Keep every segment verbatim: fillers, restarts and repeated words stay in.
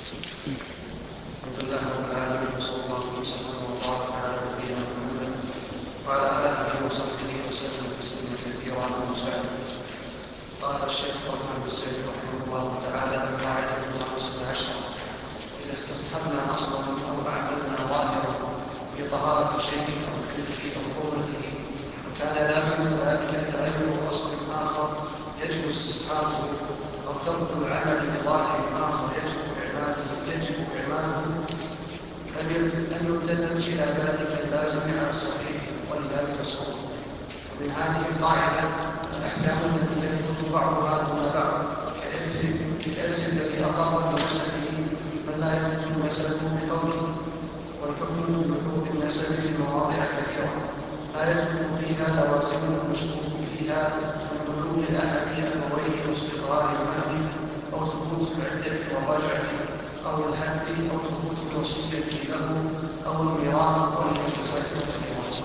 الحمد لله رب العالمين، وصلى الله وسلم وبارك على نبينا محمد وعلى اله وصحبه وسلم تسليما كثيرا. أما بعد، قال الشيخ الرحمن بن سعيد رحمه الله تعالى: القاعده الخامسه عشره: اذا استصحبنا اصلا او اعملنا ظاهرا في طهاره شيء او كله او قربته وكان لازم ذلك تغير اصل اخر يجب استصحابه، او ترك العمل بظاهر اخر يجب يجب إعماله، لم يلتفت إلى ذلك اللازم على الصحيح، ولذلك صور. ومن هذه القاعدة الأحكام التي يثبت بعضها دون بعض، كالإرث الذي أقر بنسبه من لا يثبت نسبه بقوله، والحكم بلحوق النسب في مواضع كثيرة لا يثبت فيها لوازم المشكوك فيها من بلوغ أحد أبويه واستقرار المهر، أو ثبوت العدة والرجعة، أو الحد، أو ثبوت الوصية له، أو الميراث، وهي مسائل كثيرة.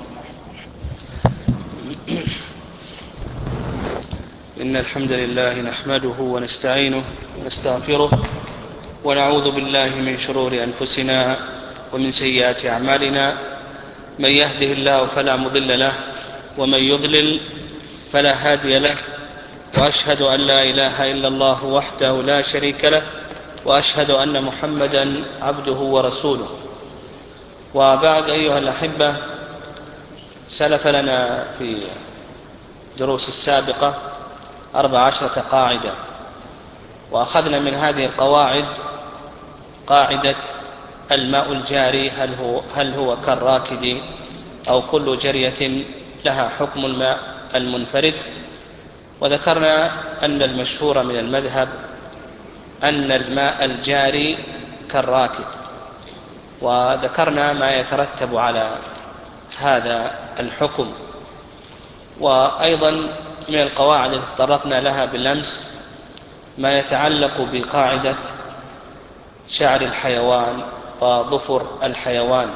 إن الحمد لله نحمده ونستعينه ونستغفره ونعوذ بالله من شرور أنفسنا ومن سيئات أعمالنا، من يهده الله فلا مضل له ومن يضلل فلا هادي له، وأشهد أن لا إله إلا الله وحده لا شريك له، وأشهد أن محمدا عبده ورسوله. وبعد، أيها الأحبة، سلف لنا في دروس السابقة أربع عشرة قاعدة، وأخذنا من هذه القواعد قاعدة الماء الجاري هل هو, هل هو كالراكد أو كل جرية لها حكم الماء المنفرد. وذكرنا أن المشهور من المذهب أن الماء الجاري كالراكد، وذكرنا ما يترتب على هذا الحكم. وأيضا من القواعد التي تطرقنا لها بالأمس ما يتعلق بقاعدة شعر الحيوان وظفر الحيوان،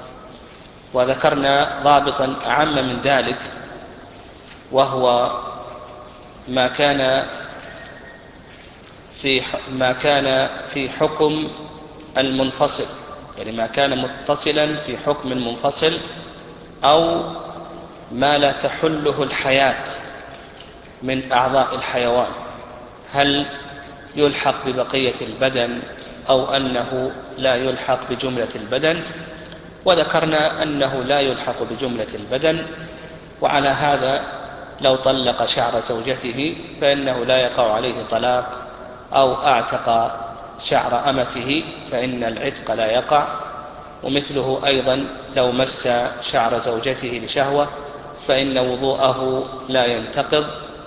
وذكرنا ضابطا أعم من ذلك، وهو ما كان في ما كان في حكم المنفصل، يعني ما كان متصلا في حكم منفصل، أو ما لا تحله الحياة من أعضاء الحيوان، هل يلحق ببقية البدن أو أنه لا يلحق بجملة البدن. وذكرنا أنه لا يلحق بجملة البدن، وعلى هذا لو طلق شعر زوجته فإنه لا يقع عليه طلاق، أو أعتق شعر أمته فإن العتق لا يقع. ومثله أيضا لو مس شعر زوجته لشهوة فإن وضوءه لا ينتقض،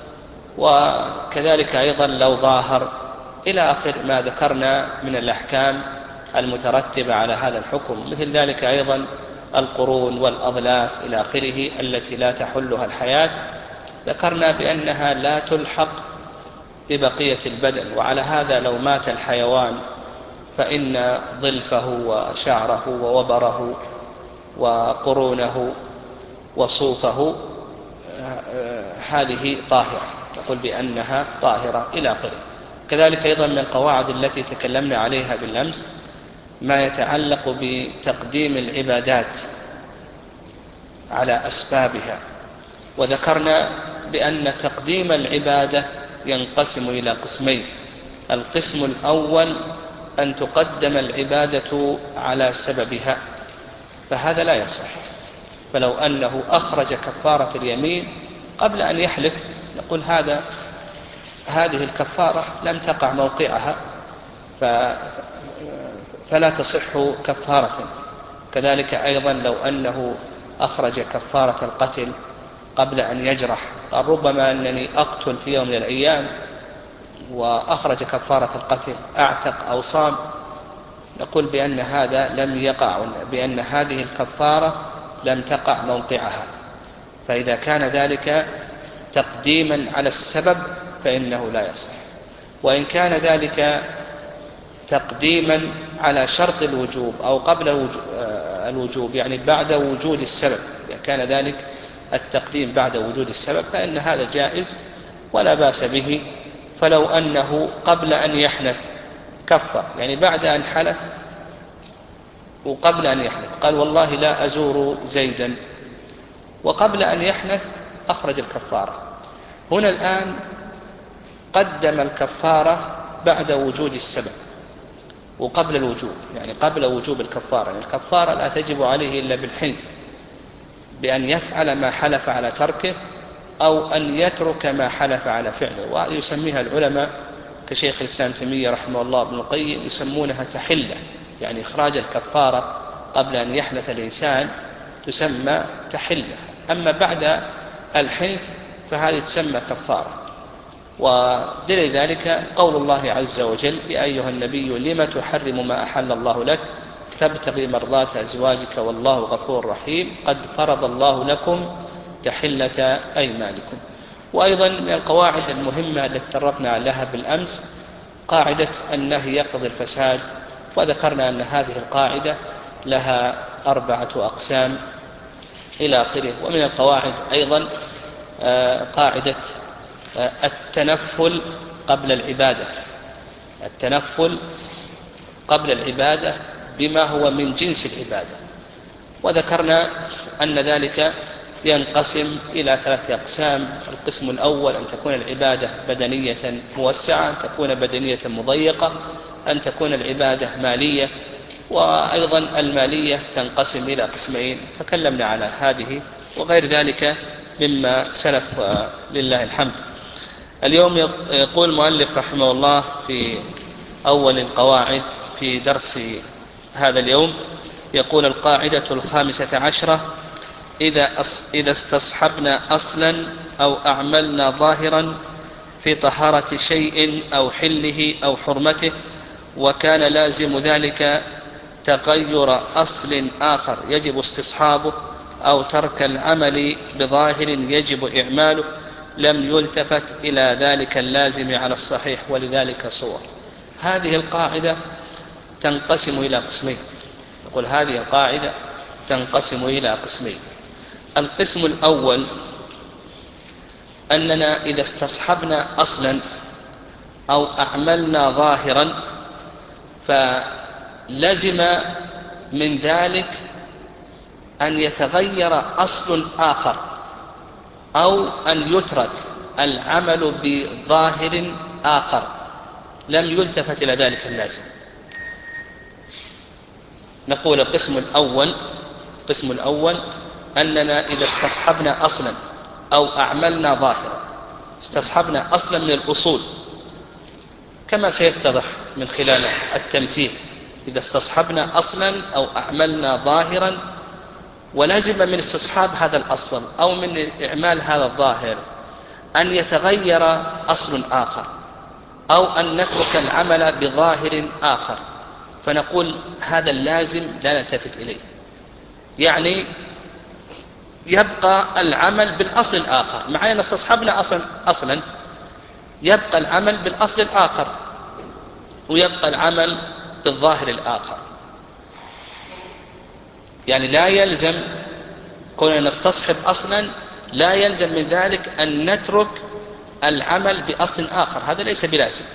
وكذلك أيضا لو ظاهر، إلى آخر ما ذكرنا من الأحكام المترتبة على هذا الحكم. مثل ذلك أيضا القرون والأظلاف إلى آخره التي لا تحلها الحياة، ذكرنا بأنها لا تلحق ببقية البدن. وعلى هذا لو مات الحيوان فإن ظلفه وشعره ووبره وقرونه وصوفه هذه طاهرة، نقول بأنها طاهرة إلى آخره. كذلك أيضا من القواعد التي تكلمنا عليها بالأمس ما يتعلق بتقديم العبادات على أسبابها، وذكرنا بأن تقديم العبادة ينقسم إلى قسمين. القسم الأول أن تقدم العبادة على سببها، فهذا لا يصح. فلو أنه أخرج كفارة اليمين قبل أن يحلف نقول هذا هذه الكفارة لم تقع موقعها فلا تصح كفارة. كذلك أيضا لو أنه أخرج كفارة القتل قبل أن يجرح، قال ربما أنني أقتل في يوم من الأيام، وأخرج كفارة القتل أعتق أو صام، نقول بأن هذا لم يقع، بأن هذه الكفارة لم تقع موقعها. فإذا كان ذلك تقديما على السبب فإنه لا يصح. وإن كان ذلك تقديما على شرط الوجوب أو قبل الوجوب، يعني بعد وجود السبب، إذا كان ذلك التقديم بعد وجود السبب فإن هذا جائز ولا بأس به. فلو أنه قبل أن يحنث كفر، يعني بعد أن حلف وقبل أن يحلف قال والله لا أزور زيدا، وقبل أن يحنث أخرج الكفارة. هنا الآن قدم الكفارة بعد وجود السبب وقبل الوجوب، يعني قبل وجوب الكفارة، يعني الكفارة لا تجب عليه إلا بالحنث، بأن يفعل ما حلف على تركه أو أن يترك ما حلف على فعله، ويسميها العلماء كشيخ الإسلام تيمية رحمه الله ابن القيم يسمونها تحلة، يعني إخراج الكفارة قبل أن يحنث الإنسان تسمى تحلة، أما بعد الحنث فهذه تسمى كفارة. ودليل ذلك قول الله عز وجل يا أيها النبي لم تحرم ما أحل الله لك تبتغي مرضات أزواجك والله غفور رحيم قد فرض الله لكم تحلة أيمانكم. وأيضا من القواعد المهمة التي تطرقنا لها بالأمس قاعدة النهي يقتضي الفساد، وذكرنا أن هذه القاعدة لها أربعة أقسام إلى آخره. ومن القواعد أيضا قاعدة التنفل قبل العبادة، التنفل قبل العبادة بما هو من جنس العبادة، وذكرنا أن ذلك ينقسم إلى ثلاثة أقسام. القسم الأول أن تكون العبادة بدنية موسعة، أن تكون بدنية مضيقة، أن تكون العبادة مالية، وأيضا المالية تنقسم إلى قسمين تكلمنا على هذه وغير ذلك مما سلف لله الحمد. اليوم يقول المؤلف رحمه الله في أول القواعد في درس هذا اليوم، يقول القاعدة الخامسة عشرة إذا, إذا استصحبنا أصلا أو أعملنا ظاهرا في طهارة شيء أو حله أو حرمته وكان لازم ذلك تغير أصل آخر يجب استصحابه أو ترك العمل بظاهر يجب إعماله لم يلتفت إلى ذلك اللازم على الصحيح ولذلك صور. هذه القاعدة تنقسم إلى قسمين، نقول هذه القاعدة تنقسم إلى قسمين. القسم الأول أننا إذا استصحبنا أصلا أو أعملنا ظاهرا فلزم من ذلك أن يتغير أصل آخر أو أن يترك العمل بظاهر آخر لم يلتفت إلى ذلك اللازم. نقول القسم الأول القسم الأول أننا إذا استصحبنا أصلا أو أعملنا ظاهرا، استصحبنا أصلا من الأصول كما سيتضح من خلال التمثيل، إذا استصحبنا أصلا أو أعملنا ظاهرا ولازم من استصحاب هذا الأصل أو من إعمال هذا الظاهر أن يتغير أصل آخر أو أن نترك العمل بظاهر آخر، فنقول هذا اللازم لا نلتفت إليه، يعني يبقى العمل بالأصل الآخر، مع أن استصحبنا أصلا, أصلا يبقى العمل بالأصل الآخر ويبقى العمل بالظاهر الآخر، يعني لا يلزم كوننا نستصحب أصلا لا يلزم من ذلك أن نترك العمل بأصل آخر، هذا ليس بلازم.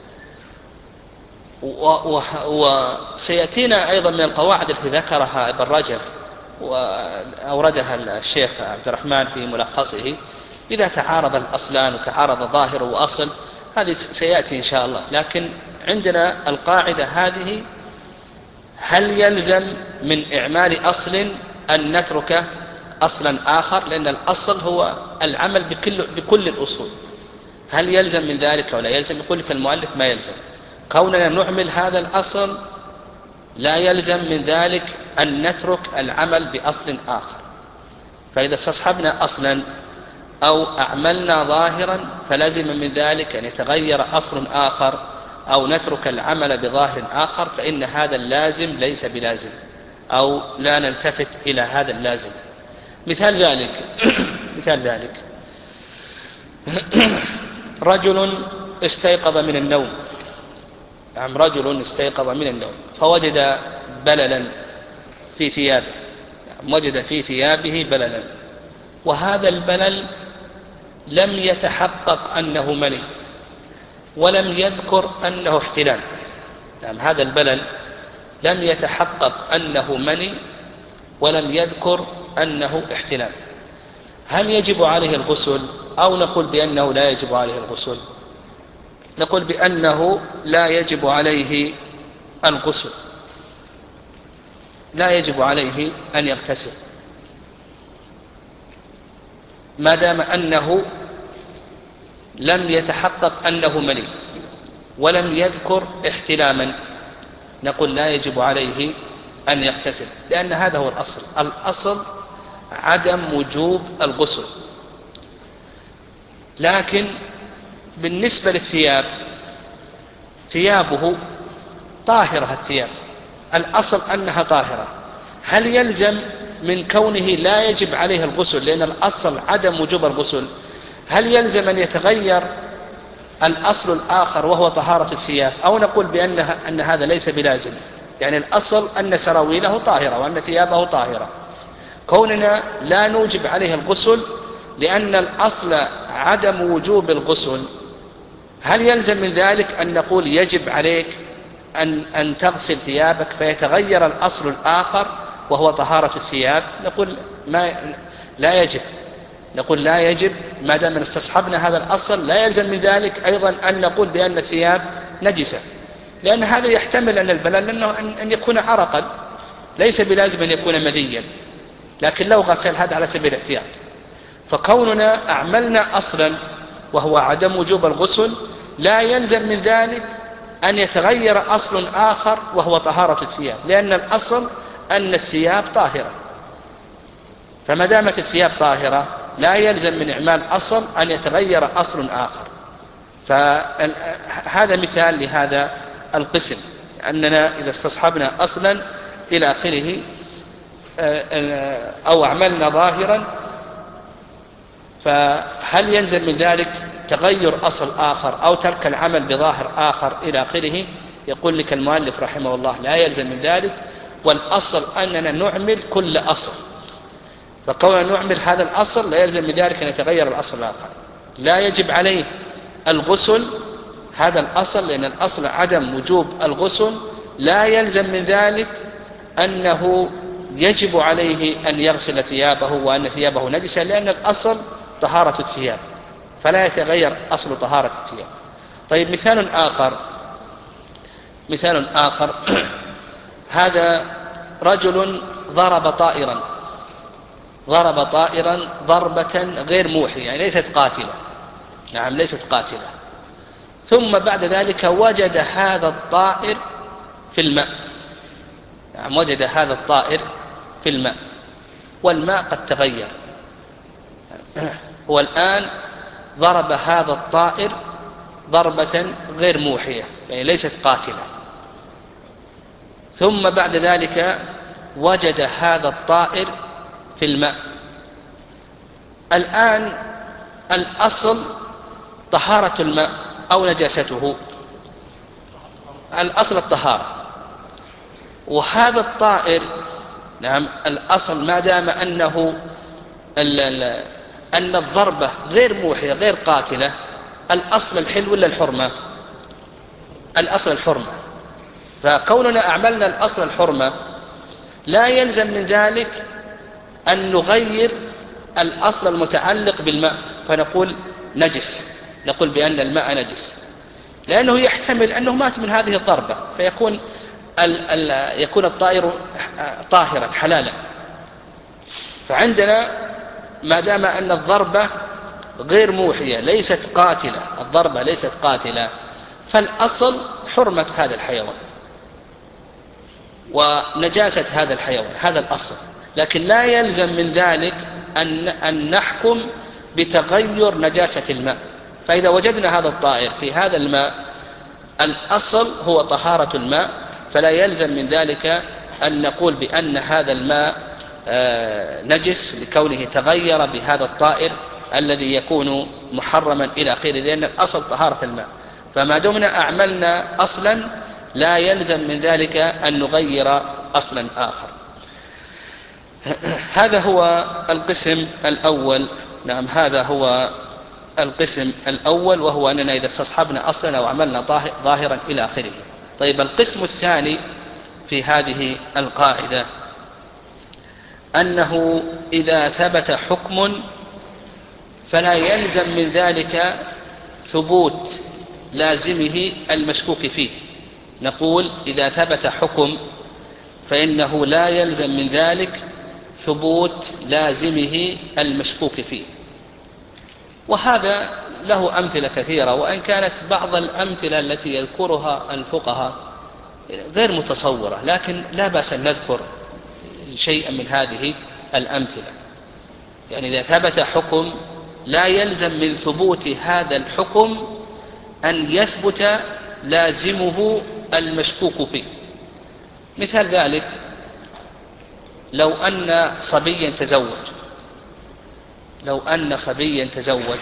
وسيأتينا أيضا من القواعد التي ذكرها ابن رجب وأوردها الشيخ عبد الرحمن في ملخصه، إذا تعارض الأصلان وتعارض ظاهر وأصل هذه سيأتي إن شاء الله، لكن عندنا القاعدة هذه هل يلزم من إعمال أصل أن نترك أصلا آخر، لأن الأصل هو العمل بكل, بكل الأصول، هل يلزم من ذلك ولا يلزم؟ يقول لك المؤلف ما يلزم، كوننا نعمل هذا الأصل لا يلزم من ذلك أن نترك العمل بأصل آخر. فإذا استصحبنا أصلا أو أعملنا ظاهرا فلازم من ذلك أن يتغير أصل آخر أو نترك العمل بظاهر آخر، فإن هذا اللازم ليس بلازم أو لا نلتفت إلى هذا اللازم. مثال ذلك مثال ذلك رجل استيقظ من النوم، نعم رجل استيقظ من النوم فوجد بللا في ثيابه، نعم وجد في ثيابه بللا، وهذا البلل لم يتحقق أنه مني ولم يذكر أنه احتلام، نعم هذا البلل لم يتحقق أنه مني ولم يذكر أنه احتلام، هل يجب عليه الغسل أو نقول بأنه لا يجب عليه الغسل؟ نقول بأنه لا يجب عليه الغسل، لا يجب عليه أن يغتسل ما دام أنه لم يتحقق أنه مني ولم يذكر احتلاما، نقول لا يجب عليه أن يغتسل، لأن هذا هو الأصل. الأصل عدم وجوب الغسل. لكن بالنسبة للثياب، ثيابه طاهرة، الثياب الأصل أنها طاهرة، هل يلزم من كونه لا يجب عليه الغسل لأن الأصل عدم وجوب الغسل، هل يلزم أن يتغير الأصل الآخر وهو طهارة الثياب، أو نقول بأنها أن هذا ليس بلازم؟ يعني الأصل أن سراويله طاهرة وأن ثيابه طاهرة، كوننا لا نوجب عليه الغسل لأن الأصل عدم وجوب الغسل، هل يلزم من ذلك أن نقول يجب عليك أن, أن تغسل ثيابك فيتغير الأصل الآخر وهو طهارة الثياب؟ نقول ما لا يجب، نقول لا يجب ما دام استصحبنا هذا الأصل، لا يلزم من ذلك أيضا أن نقول بأن الثياب نجسة، لأن هذا يحتمل أن البلل أنه أن يكون عرقا، ليس بلازم أن يكون مذيا، لكن لو غسل هذا على سبيل الاحتياط. فكوننا أعملنا أصلا وهو عدم وجوب الغسل لا يلزم من ذلك أن يتغير أصل آخر وهو طهارة الثياب، لأن الأصل أن الثياب طاهرة، فما دامت الثياب طاهرة لا يلزم من إعمال أصل أن يتغير أصل آخر. فهذا مثال لهذا القسم، أننا إذا استصحبنا أصلا إلى آخره أو عملنا ظاهرا، فهل يلزم من ذلك تغير أصل آخر أو ترك العمل بظاهر آخر إلى آخره؟ يقول لك المؤلف رحمه الله لا يلزم من ذلك، والأصل أننا نعمل كل أصل، فكوننا نعمل هذا الأصل لا يلزم من ذلك أن يتغير الأصل الآخر. لا يجب عليه الغسل هذا الأصل، لأن الأصل عدم وجوب الغسل، لا يلزم من ذلك أنه يجب عليه أن يغسل ثيابه وأن ثيابه نجسة، لأن الأصل طهارة الثياب، فلا يتغير أصل طهارة الثياب. طيب مثال آخر، مثال آخر هذا رجل ضرب طائرا، ضرب طائرا ضربة غير موحية، يعني ليست قاتلة، نعم ليست قاتلة، ثم بعد ذلك وجد هذا الطائر في الماء، نعم وجد هذا الطائر في الماء والماء قد تغير، هو الآن ضرب هذا الطائر ضربة غير موحية يعني ليست قاتلة، ثم بعد ذلك وجد هذا الطائر في الماء. الآن الأصل طهارة الماء أو نجاسته، الأصل الطهارة، وهذا الطائر نعم الأصل ما دام أنه أن الضربة غير موحية غير قاتلة، الأصل الحل ولا الحرمة؟ الأصل الحرمة، فكوننا أعملنا الأصل الحرمة لا يلزم من ذلك أن نغير الأصل المتعلق بالماء فنقول نجس، نقول بأن الماء نجس، لأنه يحتمل أنه مات من هذه الضربة فيكون ال ال يكون الطائر طاهرا حلالا. فعندنا ما دام أن الضربة غير موحية ليست قاتلة، الضربة ليست قاتلة، فالأصل حرمة هذا الحيوان ونجاسة هذا الحيوان، هذا الأصل، لكن لا يلزم من ذلك أن, أن نحكم بتغير نجاسة الماء. فإذا وجدنا هذا الطائر في هذا الماء الأصل هو طهارة الماء، فلا يلزم من ذلك أن نقول بأن هذا الماء نجس لكونه تغير بهذا الطائر الذي يكون محرما إلى آخره، لأن الأصل طهارة الماء. فما دمنا أعملنا أصلا لا يلزم من ذلك أن نغير أصلا آخر. هذا هو القسم الأول، نعم هذا هو القسم الأول، وهو أننا إذا استصحبنا أصلا أو عملنا ظاهرا إلى آخره. طيب القسم الثاني في هذه القاعدة أنه إذا ثبت حكم فلا يلزم من ذلك ثبوت لازمه المشكوك فيه. نقول إذا ثبت حكم فإنه لا يلزم من ذلك ثبوت لازمه المشكوك فيه. وهذا له أمثلة كثيرة، وإن كانت بعض الأمثلة التي يذكرها الفقهاء غير متصورة، لكن لا بأس أن نذكر شيئا من هذه الأمثلة. يعني إذا ثبت حكم لا يلزم من ثبوت هذا الحكم أن يثبت لازمه المشكوك فيه. مثال ذلك لو أن صبيا تزوج لو أن صبيا تزوج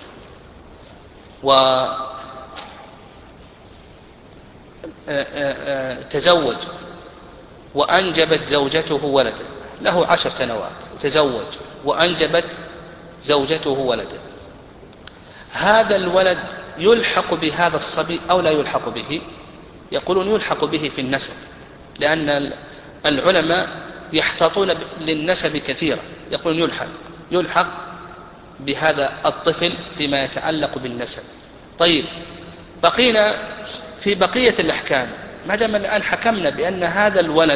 وتزوج وأنجبت زوجته ولدا، له عشر سنوات وتزوج وأنجبت زوجته ولدا، هذا الولد يلحق بهذا الصبي أو لا يلحق به؟ يقولون يلحق به في النسب، لأن العلماء يحتاطون للنسب كثيرا، يقولون يلحق يلحق بهذا الطفل فيما يتعلق بالنسب. طيب بقينا في بقية الأحكام، ما دام الآن حكمنا بأن هذا الولد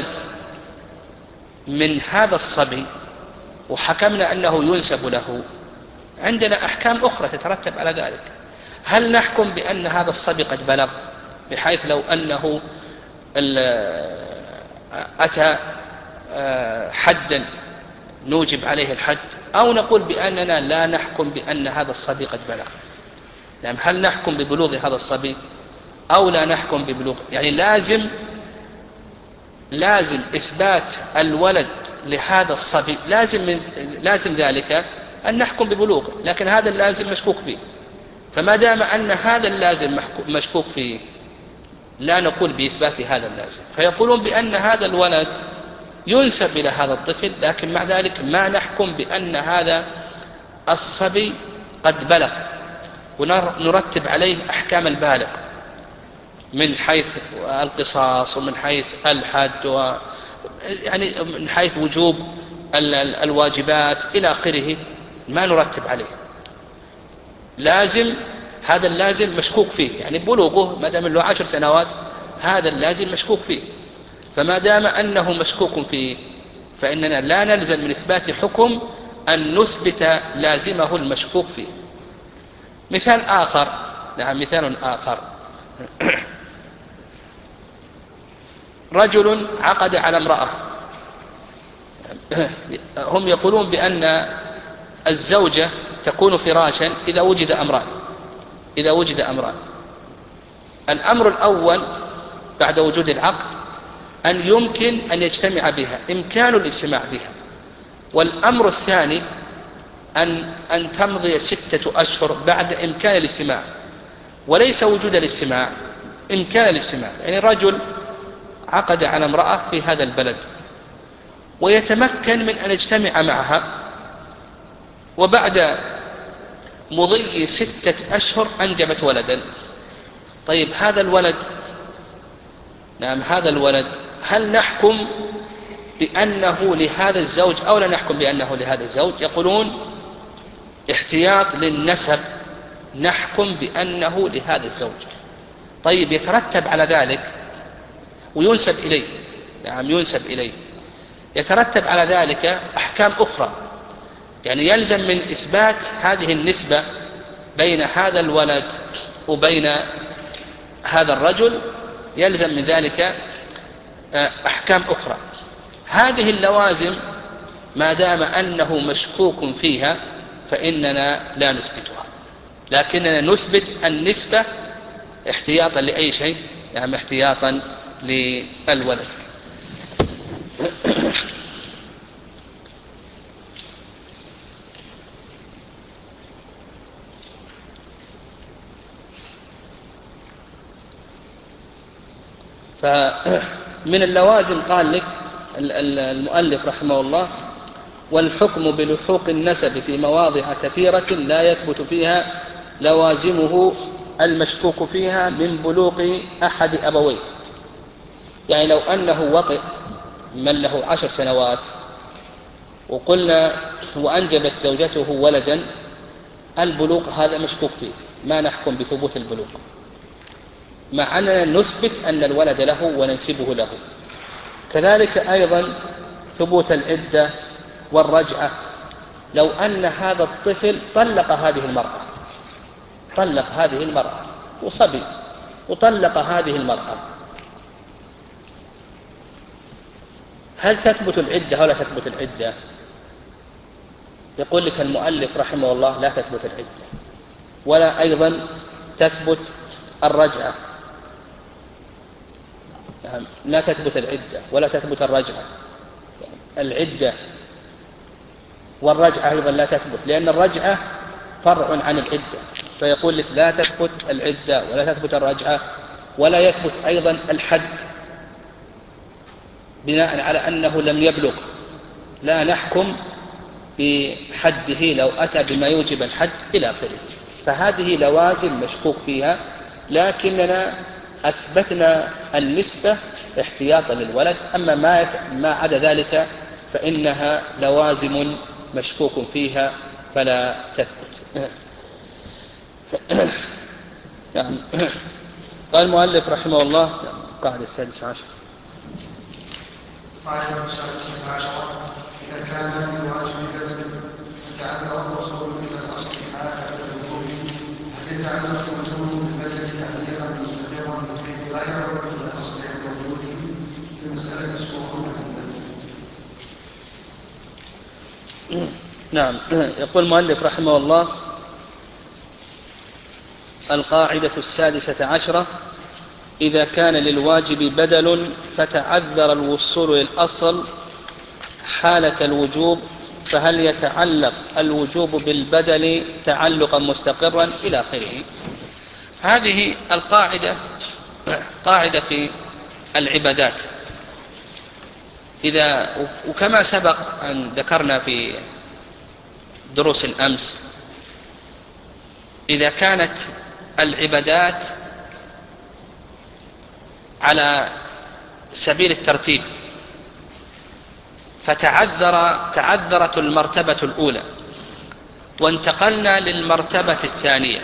من هذا الصبي وحكمنا أنه ينسب له، عندنا أحكام أخرى تترتب على ذلك. هل نحكم بأن هذا الصبي قد بلغ بحيث لو أنه أتى حدا نوجب عليه الحد، أو نقول بأننا لا نحكم بأن هذا الصبي قد بلغ؟ يعني هل نحكم ببلوغ هذا الصبي أو لا نحكم ببلوغ؟ يعني لازم لازم إثبات الولد لهذا الصبي، لازم من لازم ذلك أن نحكم ببلوغه، لكن هذا اللازم مشكوك فيه. فما دام أن هذا اللازم مشكوك فيه لا نقول بإثبات هذا اللازم، فيقولون بأن هذا الولد ينسب إلى هذا الطفل، لكن مع ذلك ما نحكم بأن هذا الصبي قد بلغ، ونرتب عليه أحكام البالغ من حيث القصاص ومن حيث الحد و يعني من حيث وجوب الواجبات إلى آخره، ما نرتب عليه. لازم هذا اللازم مشكوك فيه، يعني بلوغه ما دام له عشر سنوات هذا اللازم مشكوك فيه، فما دام أنه مشكوك فيه فإننا لا نلزم من إثبات حكم أن نثبت لازمه المشكوك فيه. مثال آخر نعم مثال آخر رجل عقد على امرأة، هم يقولون بأن الزوجة تكون فراشا إذا وجد أمران إذا وجد أمران الأمر الأول بعد وجود العقد أن يمكن أن يجتمع بها، إمكان الاجتماع بها. والأمر الثاني أن, أن تمضي ستة أشهر بعد إمكان الاجتماع، وليس وجود الاجتماع، إمكان الاجتماع. يعني رجل عقد على امرأة في هذا البلد ويتمكن من أن يجتمع معها، وبعد مضي ستة أشهر أنجبت ولدا. طيب هذا الولد نعم هذا الولد هل نحكم بأنه لهذا الزوج أو لا نحكم بأنه لهذا الزوج؟ يقولون احتياط للنسب نحكم بأنه لهذا الزوج. طيب يترتب على ذلك وينسب إليه، نعم ينسب إليه، يترتب على ذلك أحكام أخرى. يعني يلزم من إثبات هذه النسبة بين هذا الولد وبين هذا الرجل، يلزم من ذلك أحكام أخرى. هذه اللوازم ما دام أنه مشكوك فيها فإننا لا نثبتها، لكننا نثبت النسبة احتياطا لأي شيء، يعني احتياطا للولد. فمن اللوازم قال لك المؤلف رحمه الله: والحكم بلحوق النسب في مواضع كثيرة لا يثبت فيها لوازمه المشكوك فيها من بلوغ أحد أبويه. يعني لو أنه وطئ من له عشر سنوات وقلنا وأنجبت زوجته ولدا، البلوغ هذا مشكوك فيه، ما نحكم بثبوت البلوغ، مع أننا نثبت أن الولد له وننسبه له. كذلك أيضا ثبوت العدة والرجعة، لو أن هذا الطفل طلق هذه المرأة طلق هذه المرأة وصبي وطلق هذه المرأة، هل تثبت العدة ولا تثبت العدة؟ يقول لك المؤلف رحمه الله لا تثبت العدة، ولا أيضا تثبت الرجعة. لا تثبت العدة ولا تثبت الرجعة، العدة والرجعة أيضا لا تثبت، لأن الرجعة فرع عن العدة، فيقول لك لا تثبت العدة ولا تثبت الرجعة، ولا يثبت أيضا الحد بناء على أنه لم يبلغ، لا نحكم بحده لو أتى بما يوجب الحد إلى آخره. فهذه لوازم مشكوك فيها، لكننا أثبتنا النسبة احتياطا للولد، أما ما ما عدا ذلك فإنها لوازم مشكوك فيها فلا تثبت. يعني قال المؤلف رحمه الله قاعدة السادسة عشر قاعدة السادسة عشرة إذا كان من واجب بدل يتعذر الوصول إلى الأصل حالة الوجوب، هل يتعلق الوجوب بالبدل تعليقا مستقرا بحيث لا يرد إلى الأصل عند وجوده في مسألة الصورة البدل؟ نعم. يقول المؤلف رحمه الله القاعدة السادسة عشرة إذا كان للواجب بدل فتعذر الوصول للأصل حالة الوجوب، فهل يتعلق الوجوب بالبدل تعلقا مستقرا إلى آخره. هذه القاعدة قاعدة في العبادات، إذا وكما سبق أن ذكرنا في دروس الأمس، إذا كانت العبادات على سبيل الترتيب فتعذر تعذرت المرتبة الأولى وانتقلنا للمرتبة الثانية،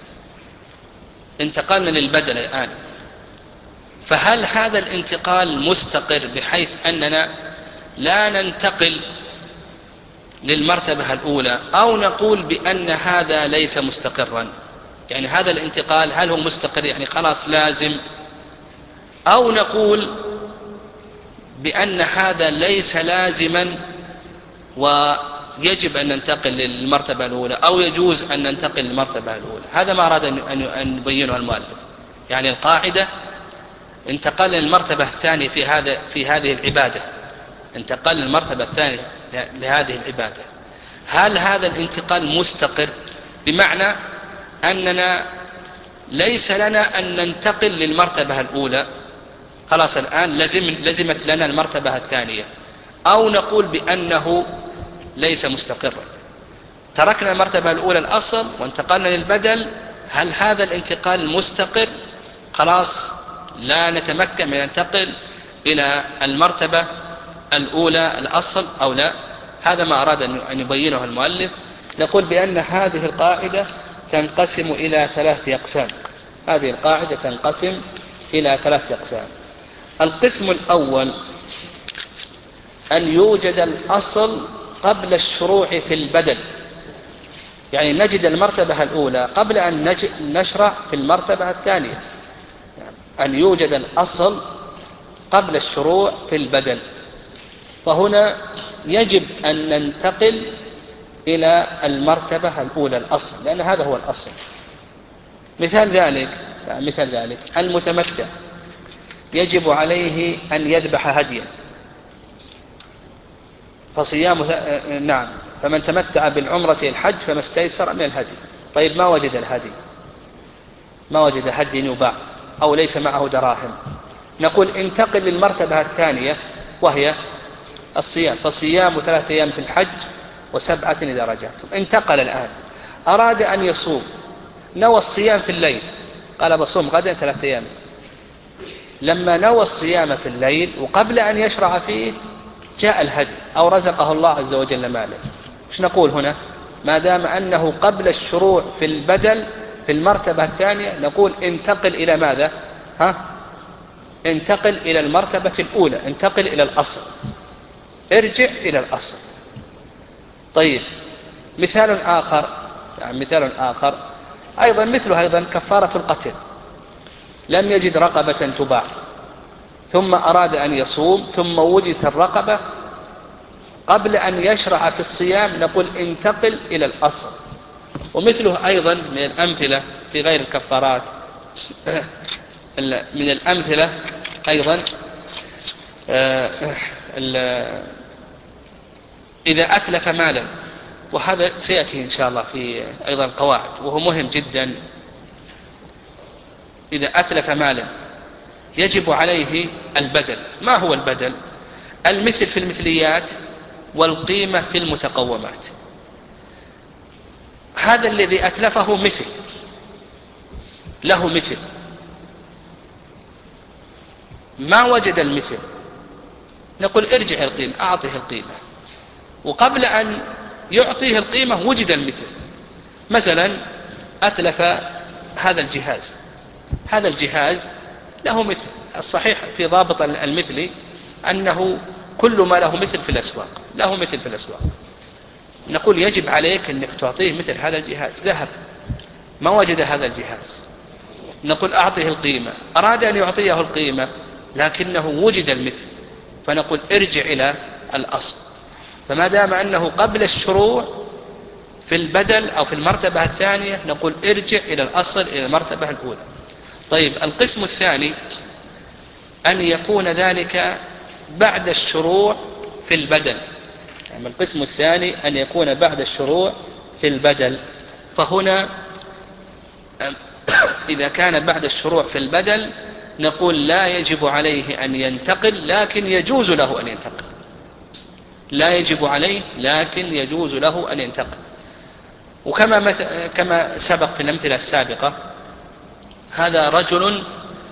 انتقلنا للبدل الآن، فهل هذا الانتقال مستقر بحيث أننا لا ننتقل للمرتبة الأولى، أو نقول بأن هذا ليس مستقرا؟ يعني هذا الانتقال هل هو مستقر يعني خلاص لازم، أو نقول بأن هذا ليس لازما ويجب أن ننتقل للمرتبة الأولى، أو يجوز أن ننتقل للمرتبة الأولى؟ هذا ما أراد أن يبينه المؤلف. يعني القاعدة انتقل للمرتبة الثانية في هذا في هذه العبادة، انتقل للمرتبة الثانية لهذه العبادة، هل هذا الانتقال مستقر؟ بمعنى أننا ليس لنا أن ننتقل للمرتبة الأولى، خلاص الآن لزم لزمت لنا المرتبة الثانية، أو نقول بأنه ليس مستقرا، تركنا المرتبة الأولى الأصل وانتقلنا للبدل، هل هذا الانتقال مستقر؟ خلاص لا نتمكن من ننتقل إلى المرتبة الأولى الأصل أو لا؟ هذا ما أراد أن يبينه المؤلف. نقول بأن هذه القاعدة تنقسم إلى ثلاثة أقسام. هذه القاعدة تنقسم إلى ثلاثة أقسام. القسم الأول أن يوجد الأصل قبل الشروع في البدل، يعني نجد المرتبة الأولى قبل أن نشرع في المرتبة الثانية، يعني أن يوجد الأصل قبل الشروع في البدل، فهنا يجب أن ننتقل إلى المرتبة الأولى الأصل، لأن هذا هو الأصل. مثال ذلك يعني مثال ذلك المتمتع يجب عليه أن يذبح هديا، فصيام نعم فمن تمتع بالعمرة الحج فما استيسر من الهدي. طيب ما وجد الهدي، ما وجد هدي يباع أو ليس معه دراهم، نقول انتقل للمرتبة الثانية وهي الصيام، فصيام ثلاثة أيام في الحج وسبعة إذا رجعتم. انتقل الآن أراد أن يصوم، نوى الصيام في الليل، قال بصوم غدا ثلاثة أيام، لما نوى الصيام في الليل وقبل أن يشرع فيه جاء الهدي أو رزقه الله عز وجل مالا، ايش نقول هنا؟ ما دام أنه قبل الشروع في البدل في المرتبة الثانية نقول انتقل إلى ماذا؟ ها؟ انتقل إلى المرتبة الأولى، انتقل إلى الأصل، ارجع إلى الأصل. طيب مثال آخر، يعني مثال آخر أيضا مثله أيضا كفارة القتل، لم يجد رقبة تباع ثم أراد أن يصوم ثم وجدت الرقبة قبل أن يشرع في الصيام نقول انتقل إلى الأصل. ومثله أيضا من الأمثلة في غير الكفارات من الأمثلة أيضا إذا أتلف مالا، وهذا سيأتي إن شاء الله في أيضا القواعد وهو مهم جدا. إذا أتلف مالا يجب عليه البدل. ما هو البدل؟ المثل في المثليات والقيمة في المتقومات. هذا الذي أتلفه مثل له مثل، ما وجد المثل نقول ارجع القيمة، أعطيه القيمة، وقبل أن يعطيه القيمة وجد المثل. مثلا أتلف هذا الجهاز، هذا الجهاز له مثل. الصحيح في ضابط المثل أنه كل ما له مثل في الأسواق له مثل في الأسواق. نقول يجب عليك أنك تعطيه مثل هذا الجهاز. ذهب ما وجد هذا الجهاز، نقول أعطيه القيمة. أراد أن يعطيه القيمة لكنه وجد المثل، فنقول ارجع إلى الأصل. فما دام أنه قبل الشروع في البدل أو في المرتبة الثانية نقول ارجع إلى الأصل، إلى المرتبة الأولى. طيب القسم الثاني أن يكون ذلك بعد الشروع في البدل. يعني القسم الثاني أن يكون بعد الشروع في البدل. فهنا إذا كان بعد الشروع في البدل نقول لا يجب عليه أن ينتقل لكن يجوز له أن ينتقل. لا يجب عليه لكن يجوز له أن ينتقل. وكما مثل كما سبق في الأمثلة السابقة، هذا رجل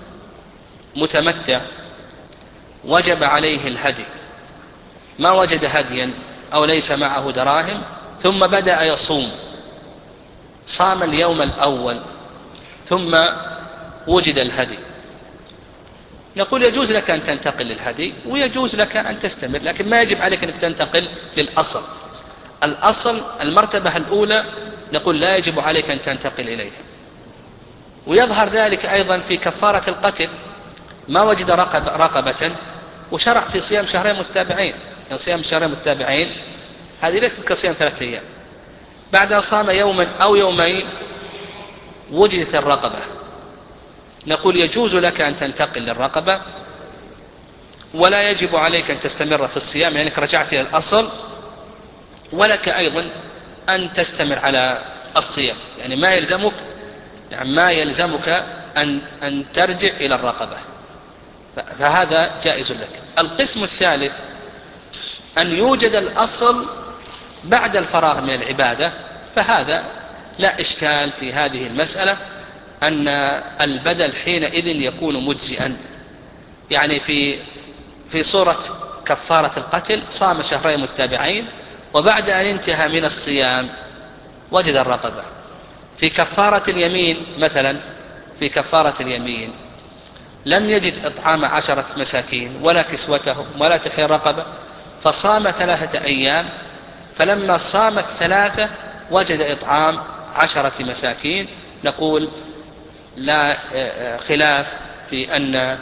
متمتع وجب عليه الهدي، ما وجد هديا أو ليس معه دراهم ثم بدأ يصوم، صام اليوم الأول ثم وجد الهدي، نقول يجوز لك أن تنتقل للهدي ويجوز لك أن تستمر، لكن ما يجب عليك أن تنتقل للأصل. الأصل المرتبة الأولى نقول لا يجب عليك أن تنتقل إليها. ويظهر ذلك أيضا في كفارة القتل، ما وجد رقب رقبة وشرع في صيام شهرين متتابعين. يعني صيام شهرين متتابعين هذه ليست كصيام ثلاثة أيام، بعد أن صام يوما أو يومين وجدت الرقبة، نقول يجوز لك أن تنتقل للرقبة ولا يجب عليك أن تستمر في الصيام لأنك رجعت إلى الأصل، ولك أيضا أن تستمر على الصيام. يعني ما يلزمك يعني ما يلزمك أن, أن ترجع إلى الرقبة، فهذا جائز لك. القسم الثالث أن يوجد الأصل بعد الفراغ من العبادة، فهذا لا إشكال في هذه المسألة أن البدل حينئذ يكون مجزئا. يعني في في صورة كفارة القتل صام شهرين متتابعين وبعد أن انتهى من الصيام وجد الرقبة. في كفارة اليمين مثلا، في كفارة اليمين لم يجد إطعام عشرة مساكين ولا كسوتهم ولا تحرير رقبة، فصام ثلاثة أيام، فلما صام الثلاثة وجد إطعام عشرة مساكين، نقول لا خلاف في أن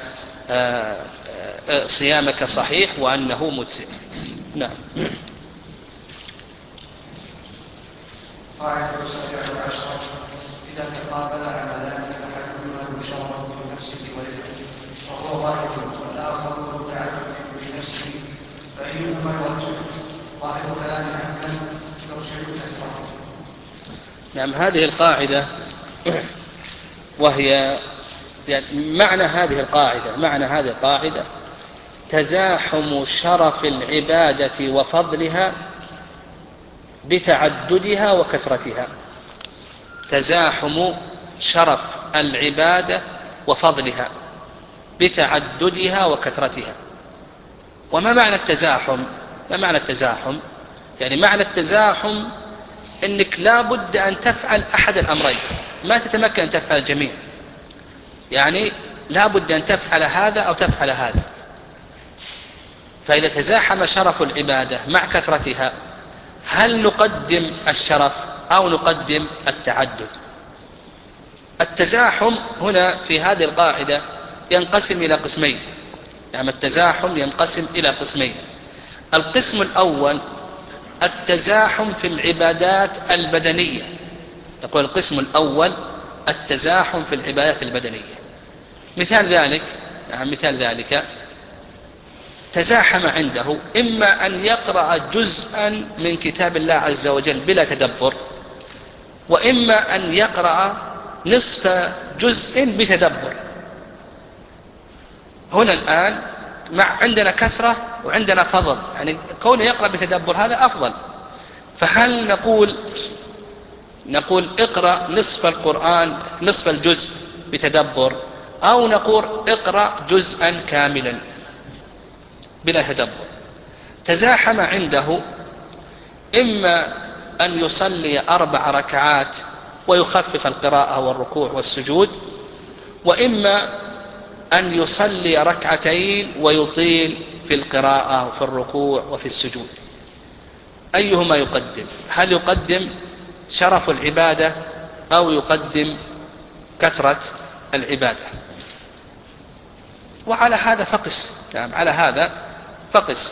صيامك صحيح وأنه مجزئ. نعم. قاعدة السابعة عشرة: إذا تقابل عملان أحدهما مشارك في نفسه ورفقه وهو ظاهر والآخر متعلق بنفسه فأيهما يرجح؟ ظاهر كلام عملا يرجح كثرة. نعم، هذه القاعدة وهي يعني معنى هذه القاعدة معنى هذه القاعدة تزاحم شرف العبادة وفضلها بتعددها وكثرتها. تزاحم شرف العبادة وفضلها بتعددها وكثرتها. وما معنى التزاحم؟ ما معنى التزاحم؟ يعني معنى التزاحم أنك لا بد أن تفعل أحد الأمرين، ما تتمكن أن تفعل الجميع. يعني لا بد أن تفعل هذا أو تفعل هذا. فإذا تزاحم شرف العبادة مع كثرتها، هل نقدم الشرف أو نقدم التعدد؟ التزاحم هنا في هذه القاعدة ينقسم إلى قسمين. يعني التزاحم ينقسم إلى قسمين. القسم الأول التزاحم في العبادات البدنية. نقول القسم الأول التزاحم في العبادات البدنية. مثال ذلك يعني مثال ذلك تزاحم عنده إما أن يقرأ جزءا من كتاب الله عز وجل بلا تدبر، وإما أن يقرأ نصف جزء بتدبر. هنا الآن مع عندنا كثرة وعندنا فضل، يعني كونه يقرأ بتدبر هذا أفضل. فهل نقول نقول اقرأ نصف القرآن نصف الجزء بتدبر، أو نقول اقرأ جزءا كاملا بلا تدبر؟ تزاحم عنده إما أن يصلي أربع ركعات ويخفف القراءة والركوع والسجود، وإما أن يصلي ركعتين ويطيل في القراءة وفي الركوع وفي السجود. أيهما يقدم؟ هل يقدم شرف العبادة أو يقدم كثرة العبادة؟ وعلى هذا فقس، يعني على هذا فقس.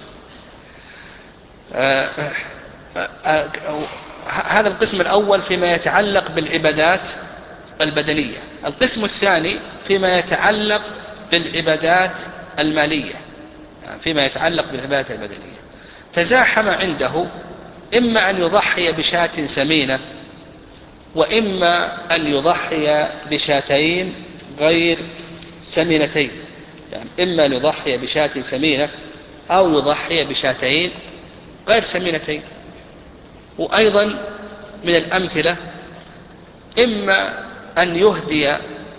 هذا القسم الأول فيما يتعلق بالعبادات البدنية. القسم الثاني فيما يتعلق بالعبادات المالية، يعني فيما يتعلق بالعبادات البدنية. تزاحم عنده إما أن يضحي بشاة سمينة، وإما أن يضحي بشاتين غير سمينتين. يعني إما أن يضحي بشاة سمينة أو يضحي بشاتين غير سمينتين. وأيضا من الأمثلة إما أن يهدي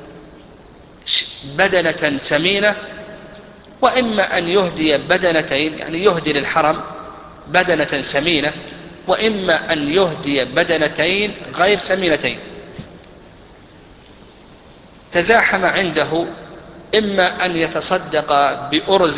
بدنة سمينة، وإما أن يهدي بدنتين، يعني يهدي للحرم بدنة سمينة، وإما أن يهدي بدنتين غير سمينتين. تزاحم عنده إما أن يتصدق بأرز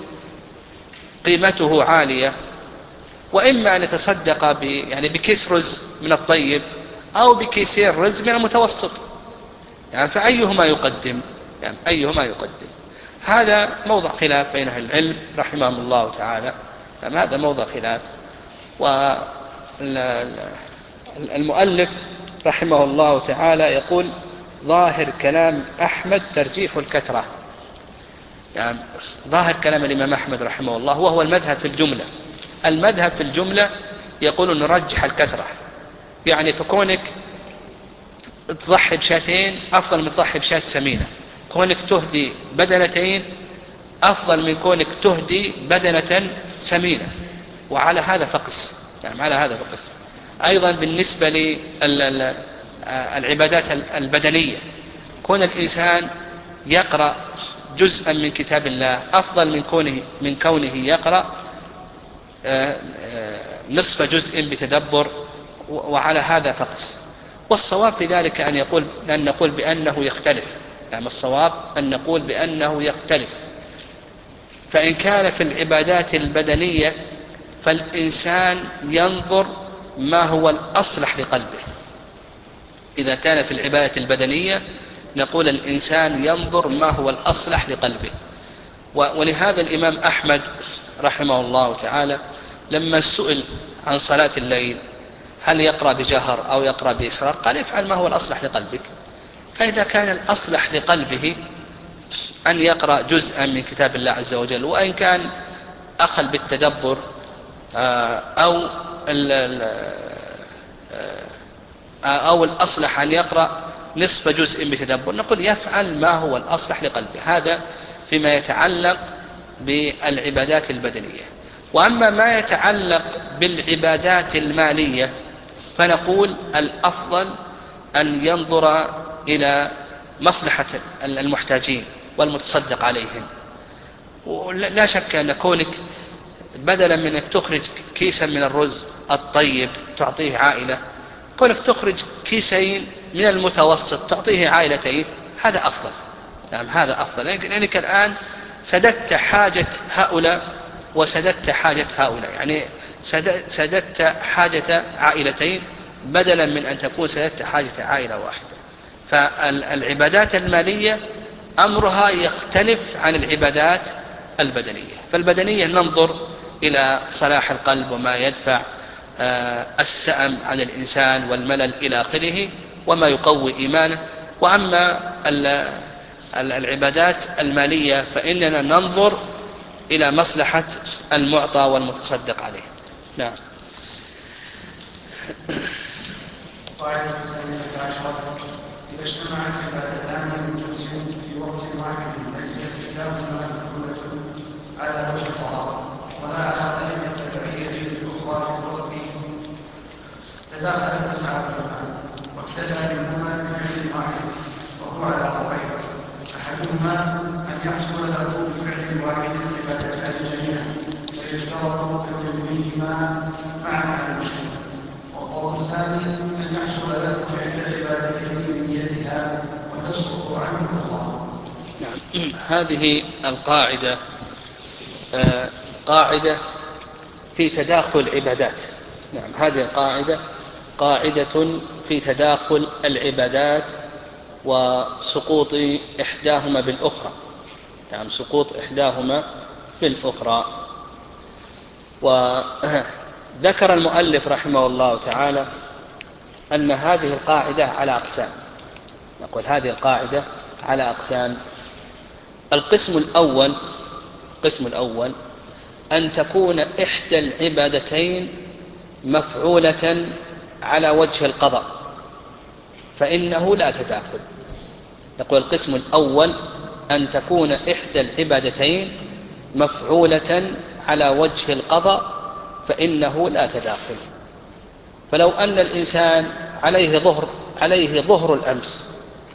قيمته عالية، وإما أن يتصدق ب يعني بكيس رز من الطيب أو بكيسين رز من المتوسط. يعني فأيهما يقدم؟ يعني أيهما يقدم؟ هذا موضع خلاف بين أهل العلم رحمهم الله تعالى. يعني هذا موضع خلاف. والمؤلف رحمه الله تعالى يقول ظاهر كلام أحمد ترجيح الكثرة. يعني ظاهر كلام الإمام أحمد رحمه الله وهو المذهب في الجملة. المذهب في الجملة يقول نرجح الكثرة. يعني فكونك تضحي بشاتين أفضل من تضحي بشاة سمينة، كونك تهدي بدنتين أفضل من كونك تهدي بدنة سمينة. وعلى هذا فقس، يعني على هذا فقس. أيضا بالنسبة للعبادات البدنية، كون الإنسان يقرأ جزءا من كتاب الله أفضل من كونه من كونه يقرأ نصف جزء بتدبر، وعلى هذا فقس. والصواب في ذلك أن يقول أن نقول بأنه يختلف. يعني الصواب أن نقول بأنه يختلف. فإن كان في العبادات البدنية فالإنسان ينظر ما هو الأصلح لقلبه. إذا كان في العبادة البدنية نقول الإنسان ينظر ما هو الأصلح لقلبه. ولهذا الإمام أحمد رحمه الله تعالى لما سئل عن صلاة الليل هل يقرأ بجهر أو يقرأ بإسرار، قال افعل ما هو الأصلح لقلبك. فإذا كان الأصلح لقلبه أن يقرأ جزءا من كتاب الله عز وجل، وإن كان أخل بالتدبر أو أو الأصلح أن يقرأ نصف جزء بتدبر، نقول يفعل ما هو الأصلح لقلبه. هذا فيما يتعلق بالعبادات البدنية. وأما ما يتعلق بالعبادات المالية فنقول الأفضل أن ينظر إلى مصلحة المحتاجين، والمتصدق عليهم. ولا شك أن كونك بدلا من أنك تخرج كيسا من الرز الطيب تعطيه عائلة، كونك تخرج كيسين من المتوسط تعطيه عائلتين، هذا أفضل. نعم هذا أفضل، لأنك الآن سددت حاجة هؤلاء وسددت حاجة هؤلاء، يعني سددت حاجة عائلتين بدلا من أن تكون سددت حاجة عائلة واحدة. فالعبادات المالية أمرها يختلف عن العبادات البدنية. فالبدنية ننظر إلى صلاح القلب وما يدفع السأم عن الإنسان والملل إلى آخره وما يقوي إيمانه. وأما العبادات المالية فإننا ننظر إلى مصلحة المعطى والمتصدق عليه. نعم. قاعدة الثانية عشرة: إذا اجتمعت عبادتان من جنس في وقت واحد ليس اختلافهما مدخولة على وجه القضاء ولا على طريق التبعية للأخرى في الوقت، تداخلت أفعالهما واكتفى منهما بفعل واحد وهو على قولين: أحدهما أن يحصل له بفعل واحد العبادتان جميعا فيشترط تنويهما مع معنى المشكلة، والقول الثاني أن يحصل له بإحدى العبادتين من نيتها وتسقط عنه الأخرى. نعم. هذه القاعدة آه قاعدة في تداخل العبادات. نعم هذه القاعدة قاعدة في تداخل العبادات وسقوط إحداهما بالأخرى. نعم سقوط إحداهما بالأخرى. وذكر المؤلف رحمه الله تعالى أن هذه القاعدة على أقسام. نقول هذه القاعدة على أقسام. القسم الأول القسم الأول أن تكون إحدى العبادتين مفعولة على وجه القضاء فإنه لا تداخل. نقول القسم الأول أن تكون إحدى العبادتين مفعولة على وجه القضاء فإنه لا تداخل. فلو أن الإنسان عليه ظهر عليه ظهر الأمس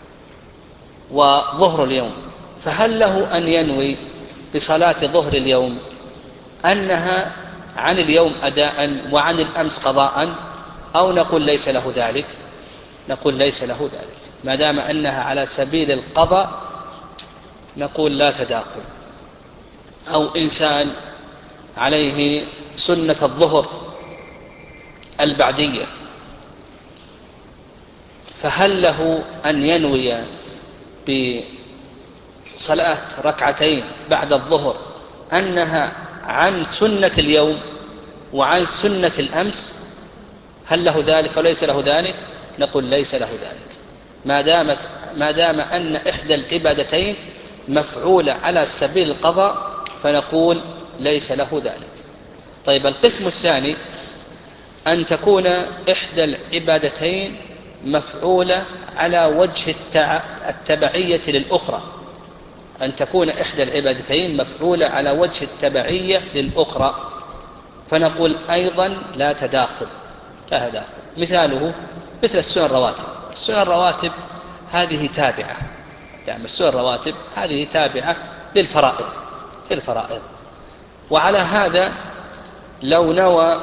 وظهر اليوم، فهل له أن ينوي بصلاة ظهر اليوم أنها عن اليوم أداء وعن الأمس قضاء، أو نقول ليس له ذلك؟ نقول ليس له ذلك ما دام أنها على سبيل القضاء، نقول لا تداخل. أو إنسان عليه سنة الظهر البعدية، فهل له أن ينوي بصلاة ركعتين بعد الظهر أنها عن سنة اليوم وعن سنة الأمس؟ هل له ذلك وليس له ذلك؟ نقول ليس له ذلك ما دامت ما دام أن إحدى العبادتين مفعولة على سبيل القضاء، فنقول ليس له ذلك. طيب القسم الثاني أن تكون إحدى العبادتين مفعولة على وجه التبعية للأخرى. أن تكون إحدى العبادتين مفعولة على وجه التبعية للأخرى، فنقول أيضا لا تداخل لا تداخل. مثاله مثل السنن الرواتب. السنن الرواتب هذه تابعة، يعني السنن الرواتب هذه تابعة للفرائض للفرائض وعلى هذا لو نوى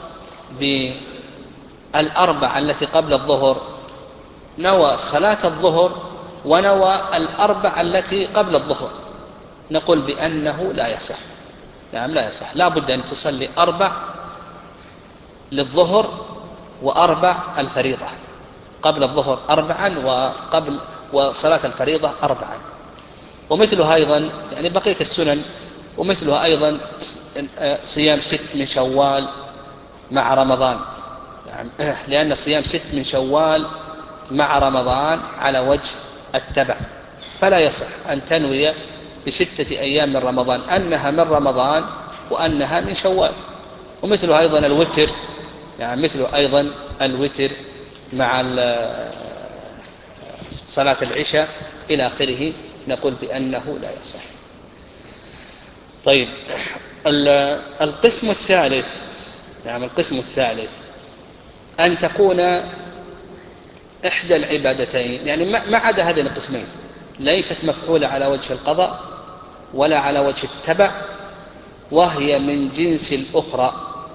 بالأربع التي قبل الظهر، نوى صلاة الظهر ونوى الأربع التي قبل الظهر، نقول بأنه لا يصح. نعم لا يصح، لا بد أن تصلي أربع للظهر وأربع الفريضة، قبل الظهر أربعا وقبل وصلاة الفريضة أربعا. ومثلها أيضا يعني بقية السنن، ومثلها أيضا صيام ست من شوال مع رمضان، يعني لأن صيام ست من شوال مع رمضان على وجه التبع، فلا يصح أن تنوي بستة أيام من رمضان أنها من رمضان وأنها من شوال. ومثلها أيضا الوتر، يعني مثل أيضا الوتر مع صلاة العشاء إلى آخره، نقول بأنه لا يصح. طيب القسم الثالث نعم القسم الثالث أن تكون إحدى العبادتين، يعني ما عدا هذين القسمين، ليست مفعولة على وجه القضاء ولا على وجه التبع، وهي من جنس الأخرى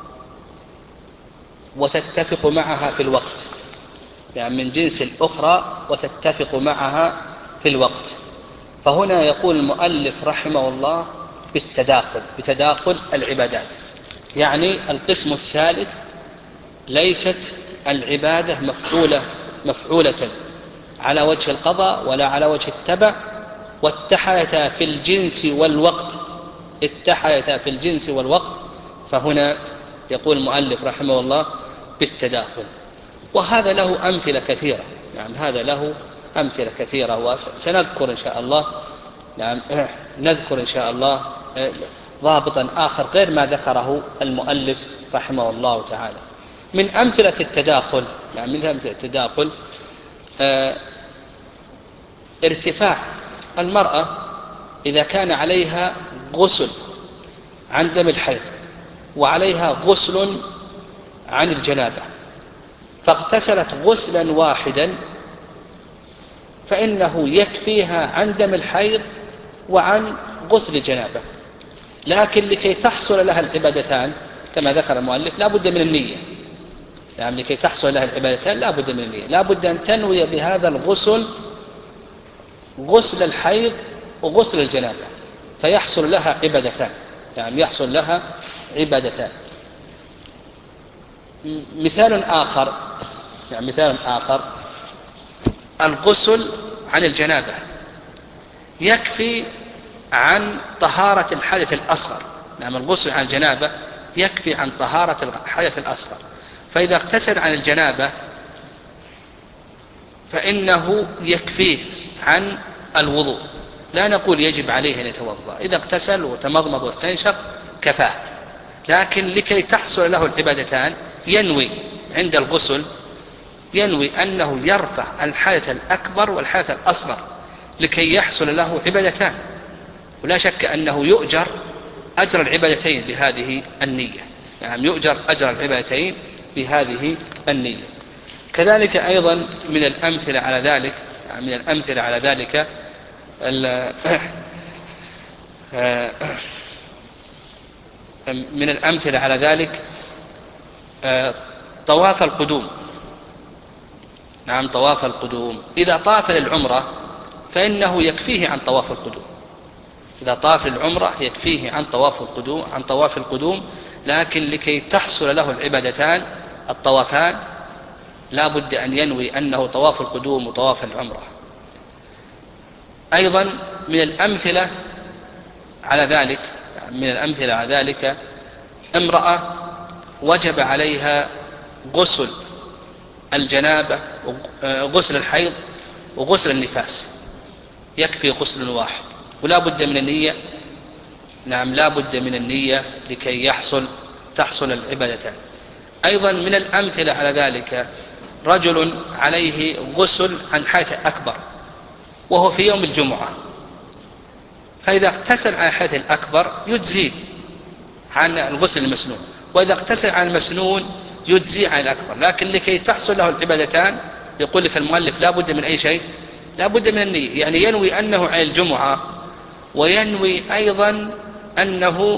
وتتفق معها في الوقت، يعني من جنس الأخرى وتتفق معها في الوقت. فهنا يقول المؤلف رحمه الله بالتداخل، بتداخل العبادات. يعني القسم الثالث ليست العبادة مفعولة مفعولة على وجه القضاء ولا على وجه التبع، واتحدتا في الجنس والوقت، اتحدتا في الجنس والوقت. فهنا يقول المؤلف رحمه الله بالتداخل. وهذا له أمثلة كثيرة، يعني هذا له أمثلة كثيرة، وسنذكر إن شاء الله، نعم نذكر إن شاء الله ضابطا آخر غير ما ذكره المؤلف رحمه الله تعالى. من أمثلة التداخل، يعني من أمثلة التداخل اه ارتفاع المرأة إذا كان عليها غسل عن دم الحيض وعليها غسل عن الجنابة، فاغتسلت غسلا واحدا، فإنه يكفيها عن دم الحيض وعن غسل الجنابة. لكن لكي تحصل لها العبادتان كما ذكر المؤلف لا بد من النية، يعني لكي تحصل لها العبادتان لا بد من النية، لا بد أن تنوي بهذا الغسل غسل الحيض وغسل الجنابة، فيحصل لها عبادتان، يعني يحصل لها عبادتان. مثال آخر، يعني مثال آخر الغسل عن الجنابة يكفي عن طهارة الحدث الأصغر، نعم الغسل عن الجنابة يكفي عن طهارة الحدث الأصغر. فإذا اغتسل عن الجنابة فإنه يكفيه عن الوضوء، لا نقول يجب عليه أن يتوضأ، إذا اغتسل وتمضمض واستنشق كفاه. لكن لكي تحصل له العبادتان ينوي عند الغسل، ينوي أنه يرفع الحدث الأكبر والحدث الأصغر لكي يحصل له عبادتان، ولا شك أنه يؤجر أجر العبادتين بهذه النية، يعني يؤجر أجر العبادتين بهذه النية. كذلك أيضا من الأمثلة على ذلك، يعني من الأمثلة على ذلك من الأمثلة على ذلك طواف القدوم. نعم طواف القدوم، إذا طاف للعمرة فإنه يكفيه عن طواف القدوم، إذا طاف للعمرة يكفيه عن طواف القدوم عن طواف القدوم لكن لكي تحصل له العبادتان الطوافان لا بد أن ينوي أنه طواف القدوم وطواف العمرة. أيضا من الأمثلة على ذلك، من الأمثلة على ذلك امرأة وجب عليها غسل الجنابة غسل الحيض وغسل النفاس، يكفي غسل واحد ولا بد من النية، نعم لا بد من النية لكي يحصل تحصل العبادتان. أيضا من الأمثلة على ذلك رجل عليه غسل عن حدث أكبر وهو في يوم الجمعة، فإذا اغتسل عن الحدث الأكبر يجزي عن الغسل المسنون، وإذا اغتسل عن المسنون يجزي عن الأكبر. لكن لكي تحصل له العبادتان يقول لك المؤلف لا بد من أي شيء، لا بد من النية، يعني ينوي أنه عن الجمعة وينوي أيضا أنه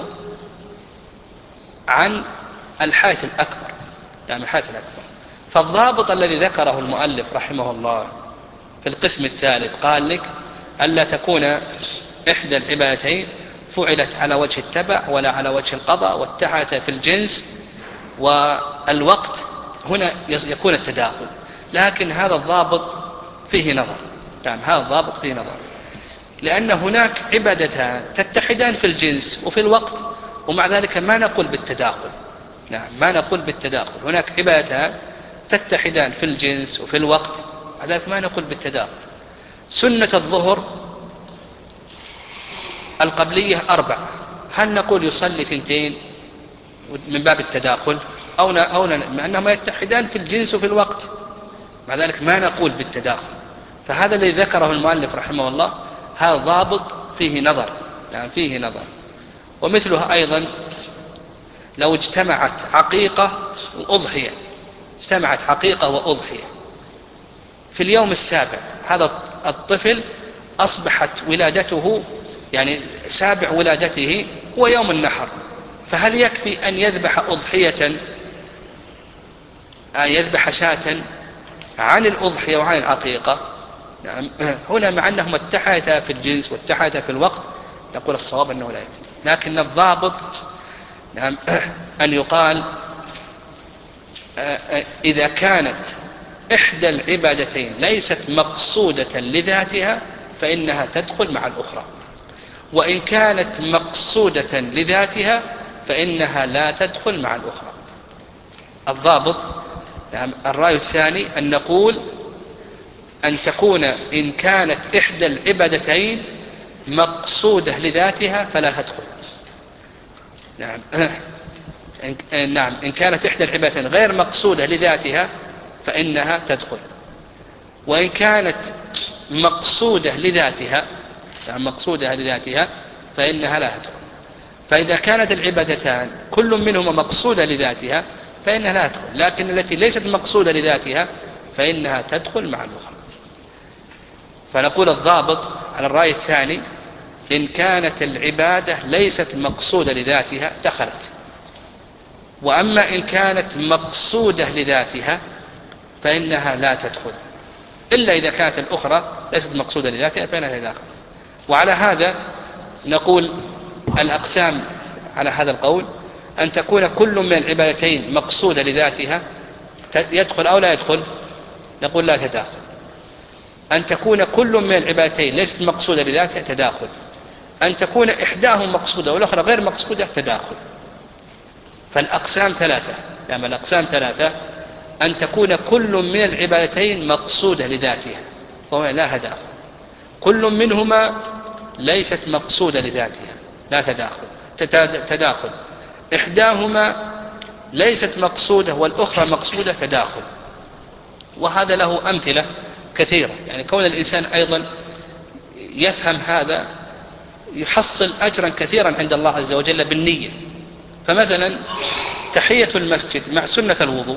عن الحدث الأكبر، يعني الحدث الأكبر. فالضابط الذي ذكره المؤلف رحمه الله في القسم الثالث قال لك ألا تكون إحدى العبادتين فعلت على وجه التبع ولا على وجه القضاء، واتحدت في الجنس والوقت، هنا يكون التداخل. لكن هذا الضابط فيه نظر، يعني هذا الضابط فيه نظر، لأن هناك عبادتان تتحدان في الجنس وفي الوقت ومع ذلك ما نقول بالتداخل، نعم ما نقول بالتداخل. هناك عبادتان تتحدان في الجنس وفي الوقت مع ذلك ما نقول بالتداخل. سنة الظهر القبلية أربعة، هل نقول يصلي ثنتين من باب التداخل أو أو مع أنهما يتحدان في الجنس وفي الوقت مع ذلك ما نقول بالتداخل؟ فهذا الذي ذكره المؤلف رحمه الله هذا ضابط فيه نظر، يعني فيه نظر. ومثلها أيضا لو اجتمعت عقيقة وأضحية، اجتمعت عقيقة وأضحية في اليوم السابع، هذا الطفل أصبحت ولادته يعني سابع ولادته هو يوم النحر، فهل يكفي أن يذبح أضحية أن يذبح شاة عن الأضحية وعن العقيقة؟ نعم. هنا مع أنهما اتحدتا في الجنس واتحدتا في الوقت نقول الصواب أنه لا يكفي، لكن الضابط نعم أن يقال إذا كانت إحدى العبادتين ليست مقصودة لذاتها فإنها تدخل مع الأخرى، وإن كانت مقصودة لذاتها فإنها لا تدخل مع الأخرى. الضابط يعني الرأي الثاني أن نقول أن تكون إن كانت إحدى العبادتين مقصودة لذاتها فلا تدخل. نعم نعم إن كانت إحدى العبادتين غير مقصودة لذاتها فإنها تدخل، وإن كانت مقصودة لذاتها يعني مقصودة لذاتها فإنها لا تدخل. فإذا كانت العبادتان كل منهما مقصودة لذاتها فإنها لا تدخل، لكن التي ليست مقصودة لذاتها فإنها تدخل مع الأخرى. فنقول الضابط على الرأي الثاني إن كانت العبادة ليست مقصودة لذاتها دخلت، وأما إن كانت مقصودة لذاتها فإنها لا تدخل، إلا إذا كانت الأخرى ليست مقصودة لذاتها فإنها تدخل. وعلى هذا نقول الأقسام على هذا القول أن تكون كل من العبادتين مقصودة لذاتها يدخل أو لا يدخل، نقول لا تداخل. أن تكون كل من العبادتين ليست مقصودة لذاتها تداخل. أن تكون إحداهم مقصودة والأخرى غير مقصودة تداخل. فالأقسام ثلاثة، يعني الأقسام ثلاثة: أن تكون كل من العبادتين مقصودة لذاتها وهو لا تداخل، كل منهما ليست مقصودة لذاتها لا تداخل تداخل، إحداهما ليست مقصودة والأخرى مقصودة تداخل. وهذا له أمثلة كثيرة، يعني كون الإنسان أيضا يفهم هذا يحصل أجرا كثيرا عند الله عز وجل بالنية. فمثلا تحية المسجد مع سنة الوضوء،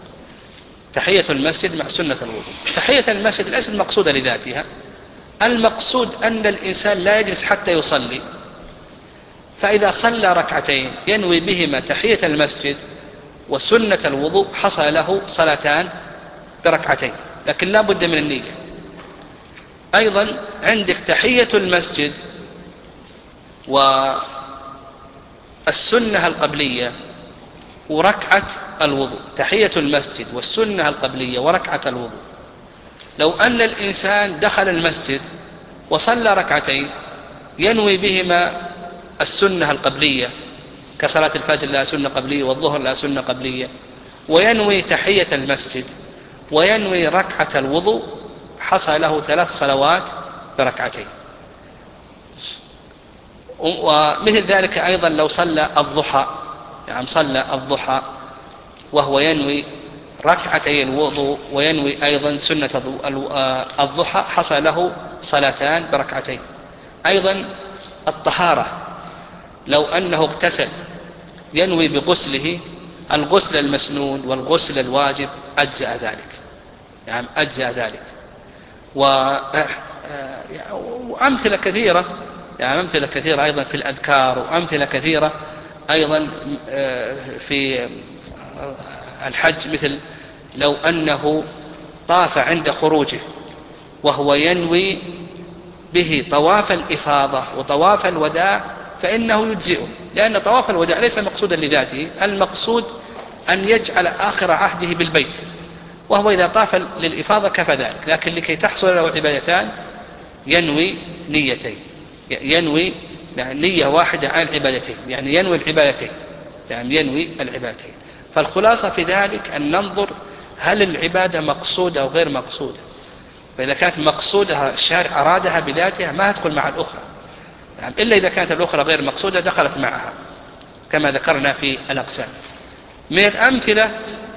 تحية المسجد مع سنة الوضوء، تحية المسجد ليست مقصودة لذاتها، المقصود أن الإنسان لا يجلس حتى يصلي، فإذا صلى ركعتين ينوي بهما تحية المسجد وسنة الوضوء حصل له صلاتان بركعتين، لكن لا بد من النية. أيضا عندك تحية المسجد والسنة القبلية وركعة الوضوء، تحية المسجد والسنة القبلية وركعة الوضوء. لو أن الإنسان دخل المسجد وصلى ركعتين ينوي بهما السنة القبلية كصلاة الفجر لا سنة قبلية والظهر لا سنة قبلية، وينوي تحية المسجد وينوي ركعة الوضوء، حصل له ثلاث صلوات بركعتين. ومثل ذلك أيضا لو صلى الضحى، يعني صلى الضحى وهو ينوي ركعتي الوضوء وينوي أيضا سنة الضحى، حصل له صلاتان بركعتين. أيضا الطهارة لو أنه اغتسل ينوي بغسله الغسل المسنون والغسل الواجب أجزأ ذلك، يعني أجزأ ذلك. وأمثلة كثيرة، يعني أمثلة كثيرة أيضا في الأذكار، وأمثلة كثيرة أيضا في الحج، مثل لو أنه طاف عند خروجه وهو ينوي به طواف الإفاضة وطواف الوداع فإنه يجزئه، لأن طواف الوداع ليس مقصودا لذاته، المقصود أن يجعل آخر عهده بالبيت، وهو إذا طاف للإفاضة كفى ذلك، لكن لكي تحصل له عبادتان ينوي نيتين، ينوي يعني نية واحدة عن العبادتين، يعني ينوي العبادتين، يعني ينوي العبادتين. فالخلاصة في ذلك أن ننظر هل العبادة مقصودة أو غير مقصودة. فإذا كانت مقصودها الشارع أرادها بذاتها ما تدخل مع الأخرى، يعني إلا إذا كانت الأخرى غير مقصودة دخلت معها كما ذكرنا في الأقسام. من الأمثلة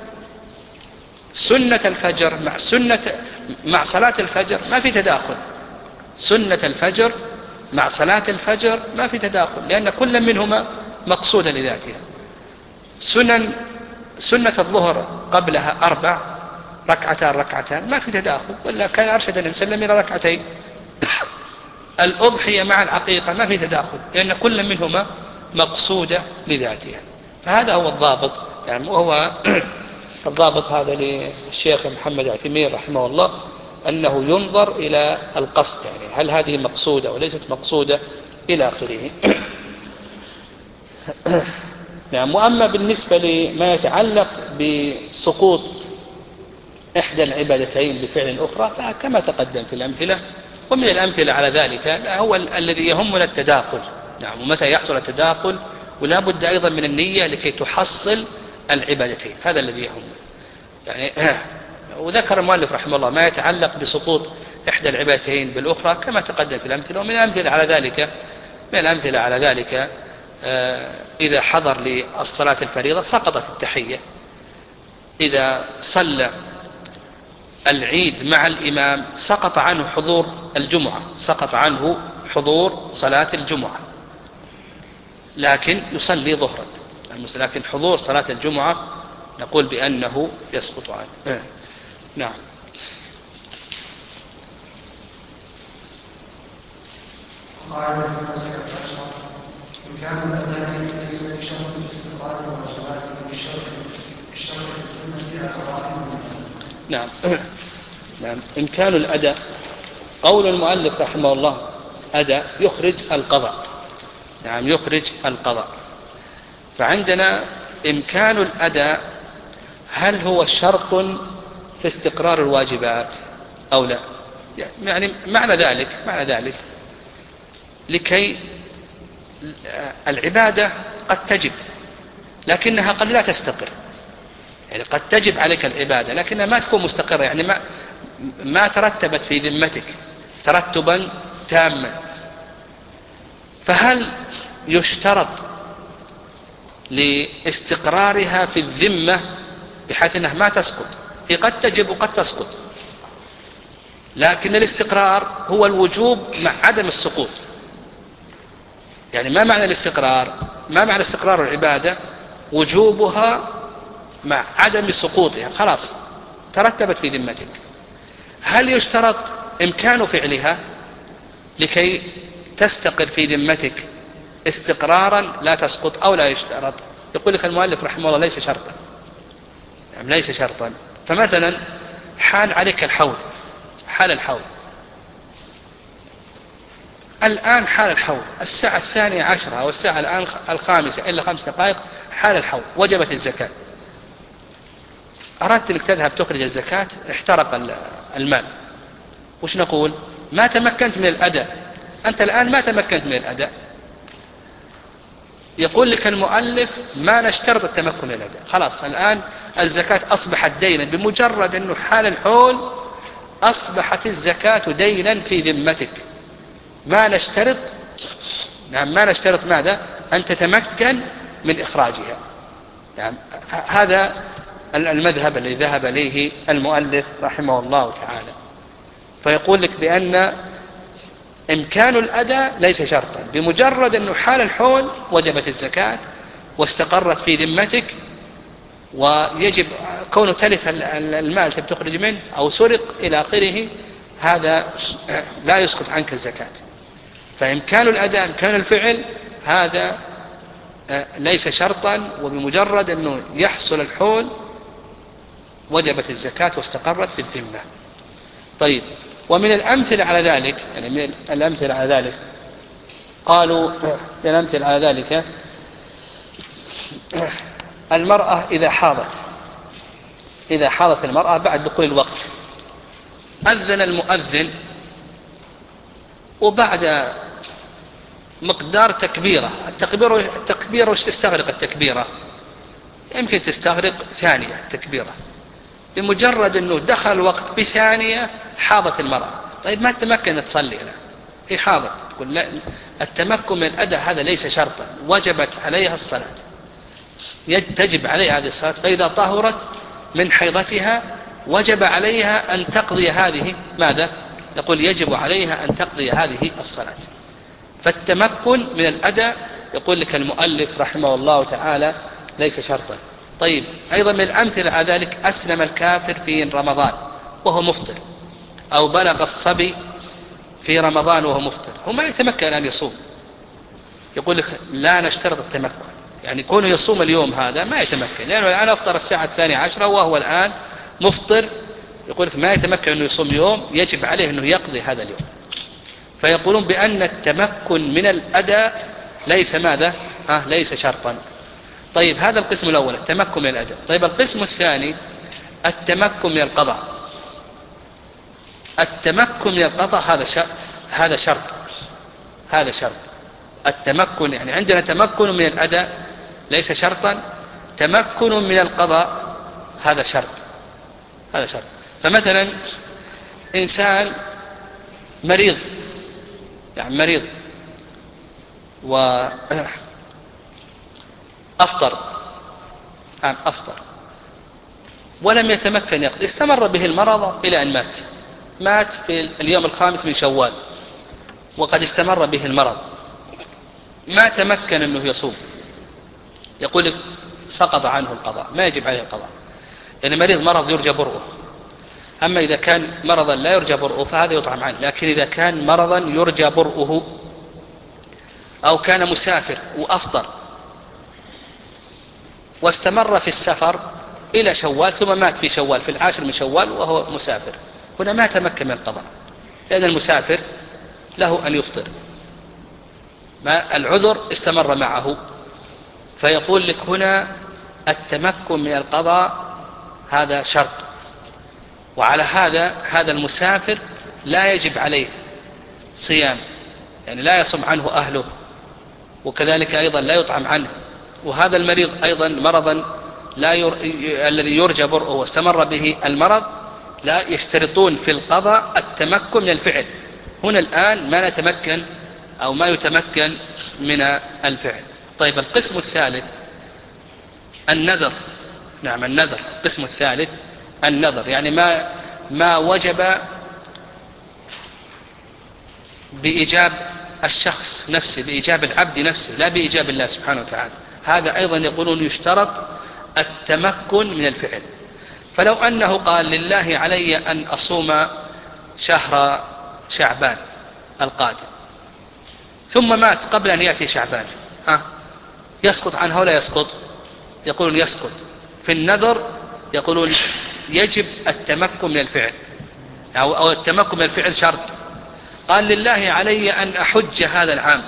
سنة الفجر مع سنة مع صلاة الفجر ما في تداخل، سنة الفجر مع صلاة الفجر ما في تداخل، لأن كل منهما مقصودة لذاتها. سنن سنة الظهر قبلها أربع ركعتان ركعتان ما في تداخل، ولا كان أرشد النبي صلى الله عليه وسلم إلى ركعتين الأضحية مع العقيقة ما في تداخل، لأن كل منهما مقصودة لذاتها. فهذا هو الضابط يعني، وهو الضابط هذا للشيخ محمد عثيمين رحمه الله، أنه ينظر إلى القصد، يعني هل هذه مقصودة وليست مقصودة إلى آخره. نعم. وأما بالنسبة لما يتعلق بسقوط إحدى العبادتين بفعل الأخرى فكما تقدم في الأمثلة، ومن الأمثلة على ذلك هو الذي يهمنا التداخل. نعم. ومتى يحصل التداخل، ولا بد أيضا من النية لكي تحصل العبادتين، هذا الذي يهمنا يعني. وذكر المؤلف رحمه الله ما يتعلق بسقوط إحدى العبادتين بالأخرى كما تقدم في الأمثلة. ومن الأمثلة على ذلك من الأمثلة على ذلك إذا حضر للصلاة الفريضة سقطت التحية، إذا صلى العيد مع الإمام سقط عنه حضور الجمعة، سقط عنه حضور صلاة الجمعة، لكن يصلي ظهرا، لكن حضور صلاة الجمعة نقول بأنه يسقط عنه. نعم. قاعدة التاسعة عشرة: إن كان الأذان ليس بشرط الاستقرار والواجبات بالشرط بالشرط السنة فيها قرائن. نعم. نعم. إمكان الأداء، قول المؤلف رحمه الله أداء يخرج القضاء. نعم، يخرج القضاء. فعندنا إمكان الأداء هل هو شرط في استقرار الواجبات أو لا؟ يعني معنى ذلك معنى ذلك لكي العبادة قد تجب لكنها قد لا تستقر، يعني قد تجب عليك العبادة لكنها ما تكون مستقرة، يعني ما ما ترتبت في ذمتك ترتبا تاما. فهل يشترط لاستقرارها في الذمة بحيث أنها ما تسقط؟ هي قد تجب وقد تسقط، لكن الاستقرار هو الوجوب مع عدم السقوط. يعني ما معنى الاستقرار؟ ما معنى استقرار العبادة؟ وجوبها مع عدم سقوطها، خلاص ترتبت في ذمتك. هل يشترط إمكان فعلها لكي تستقر في ذمتك استقرارا لا تسقط أو لا يشترط؟ يقول لك المؤلف رحمه الله ليس شرطا، يعني ليس شرطا. فمثلا حال عليك الحول، حال الحول الآن، حال الحول الساعة الثانية عشرة أو الساعة الآن الخامسة إلا خمس دقائق، حال الحول وجبت الزكاة. أردت أنك تذهب تخرج الزكاة، احترق المال، وش نقول؟ ما تمكنت من الأداء، أنت الآن ما تمكنت من الأداء. يقول لك المؤلف ما نشترط التمكن من الأداء، خلاص الآن الزكاة أصبحت دينا، بمجرد أنه حال الحول أصبحت الزكاة دينا في ذمتك. ما نشترط نعم ما نشترط ماذا؟ أن تتمكن من إخراجها. يعني هذا المذهب الذي ذهب إليه المؤلف رحمه الله تعالى. فيقول لك بأن إمكان الأداء ليس شرطا، بمجرد أنه حال الحول وجبت الزكاة واستقرت في ذمتك، ويجب كونه تلف المال تخرج منه أو سرق إلى آخره، هذا لا يسقط عنك الزكاة. فإمكان الأداء إمكان الفعل هذا ليس شرطا، وبمجرد أنه يحصل الحول وجبت الزكاة واستقرت في الذمة. طيب، ومن الأمثلة على ذلك، يعني من الأمثلة على ذلك قالوا من الأمثلة على ذلك المرأة إذا حاضت إذا حاضت المرأة بعد دخول الوقت، أذن المؤذن وبعد مقدار تكبيرة، التكبيرة التكبيرة وش تستغرق التكبيرة؟ يمكن تستغرق ثانية تكبيرة، بمجرد أنه دخل الوقت بثانية حاضت المرأة. طيب ما تمكن تصلي لا، هي حاضت. يقول لا، التمكن من الأداء هذا ليس شرطا، وجبت عليها الصلاة، تجب عليها هذه الصلاة. فإذا طهرت من حيضتها وجب عليها أن تقضي هذه ماذا؟ يقول يجب عليها أن تقضي هذه الصلاة. فالتمكن من الأداء يقول لك المؤلف رحمه الله تعالى ليس شرطا. طيب، أيضا من الأمثلة على ذلك أسلم الكافر في رمضان وهو مفطر، أو بلغ الصبي في رمضان وهو مفطر هو ما يتمكن أن يصوم، يقول لك لا نشترط التمكن، يعني كونه يصوم اليوم هذا ما يتمكن، لأنه الآن أفطر الساعة الثانية عشرة وهو الآن مفطر، يقول لك ما يتمكن أنه يصوم يوم، يجب عليه أنه يقضي هذا اليوم. فيقولون بأن التمكن من الأداء ليس ماذا؟ ها ليس شرطا. طيب هذا القسم الأول التمكن من الأداء. طيب القسم الثاني التمكن من القضاء. التمكن من القضاء هذا شرط، هذا شرط هذا شرط التمكن، يعني عندنا تمكن من الأداء ليس شرطا، تمكن من القضاء هذا شرط هذا شرط. فمثلا إنسان مريض، يعني مريض وأفطر عن أفطر ولم يتمكن يقضي، استمر به المرض إلى أن مات مات في اليوم الخامس من شوال وقد استمر به المرض، ما تمكن أنه يصوم، يقول لك سقط عنه القضاء، ما يجب عليه القضاء، يعني مريض مرض يرجى برؤه. أما إذا كان مرضا لا يرجى برؤه فهذا يطعم عنه، لكن إذا كان مرضا يرجى برؤه أو كان مسافر وأفطر واستمر في السفر إلى شوال ثم مات في شوال في العاشر من شوال وهو مسافر، هنا ما تمكن من القضاء، لأن المسافر له أن يفطر، ما العذر استمر معه. فيقول لك هنا التمكن من القضاء هذا شرط، وعلى هذا هذا المسافر لا يجب عليه صيام، يعني لا يصوم عنه أهله، وكذلك أيضا لا يطعم عنه. وهذا المريض أيضا مرضا لا ير... الذي يرجى برؤه واستمر به المرض لا يشترطون في القضاء التمكن من الفعل. هنا الآن ما نتمكن أو ما يتمكن من الفعل. طيب القسم الثالث النذر. نعم النذر القسم الثالث النذر، يعني ما ما وجب بإيجاب الشخص نفسه، بإيجاب العبد نفسه، لا بإيجاب الله سبحانه وتعالى، هذا أيضا يقولون يشترط التمكن من الفعل. فلو أنه قال لله علي أن أصوم شهر شعبان القادم ثم مات قبل أن يأتي شعبان، ها يسقط عنه ولا يسقط؟ يقولون يسقط. في النذر يقولون يجب التمكن من الفعل، أو التمكن من الفعل شرط. قال لله علي أن أحج هذا العام،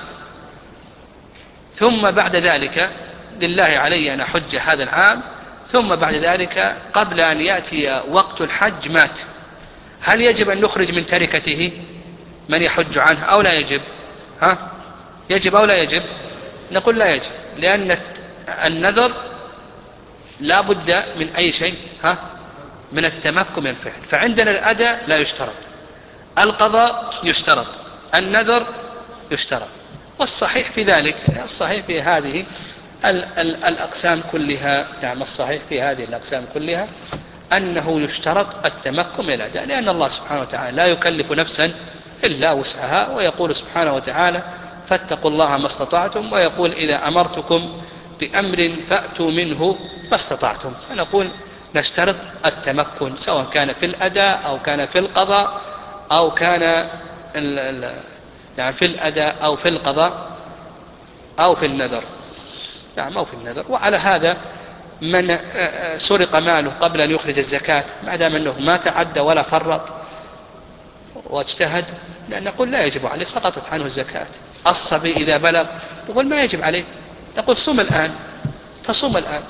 ثم بعد ذلك لله علي أن أحج هذا العام ثم بعد ذلك قبل أن يأتي وقت الحج مات، هل يجب أن نخرج من تركته من يحج عنه أو لا يجب؟ ها يجب أو لا يجب؟ نقول لا يجب، لأن النذر لا بد من أي شيء، ها من التمكن من الفعل. فعندنا الأداء لا يشترط، القضاء يشترط، النذر يشترط. والصحيح في ذلك، الصحيح في هذه ال ال الأقسام كلها، نعم الصحيح في هذه الأقسام كلها أنه يشترط التمكن من الأداء، لأن الله سبحانه وتعالى لا يكلف نفسا إلا وسعها، ويقول سبحانه وتعالى فاتقوا الله ما استطعتم، ويقول إذا أمرتكم بأمر فأتوا منه ما استطعتم. فنقول نشترط التمكن سواء كان في الأداء أو كان في القضاء أو كان ال ال يعني في الأداء أو في القضاء أو في النذر، نعم أو في النذر. وعلى هذا من سرق ماله قبل أن يخرج الزكاة ما دام أنه ما تعدى ولا فرط واجتهد، لأن نقول لا يجب عليه، سقطت عنه الزكاة. الصبي إذا بلغ نقول ما يجب عليه، نقول صوم الآن، تصوم الآن،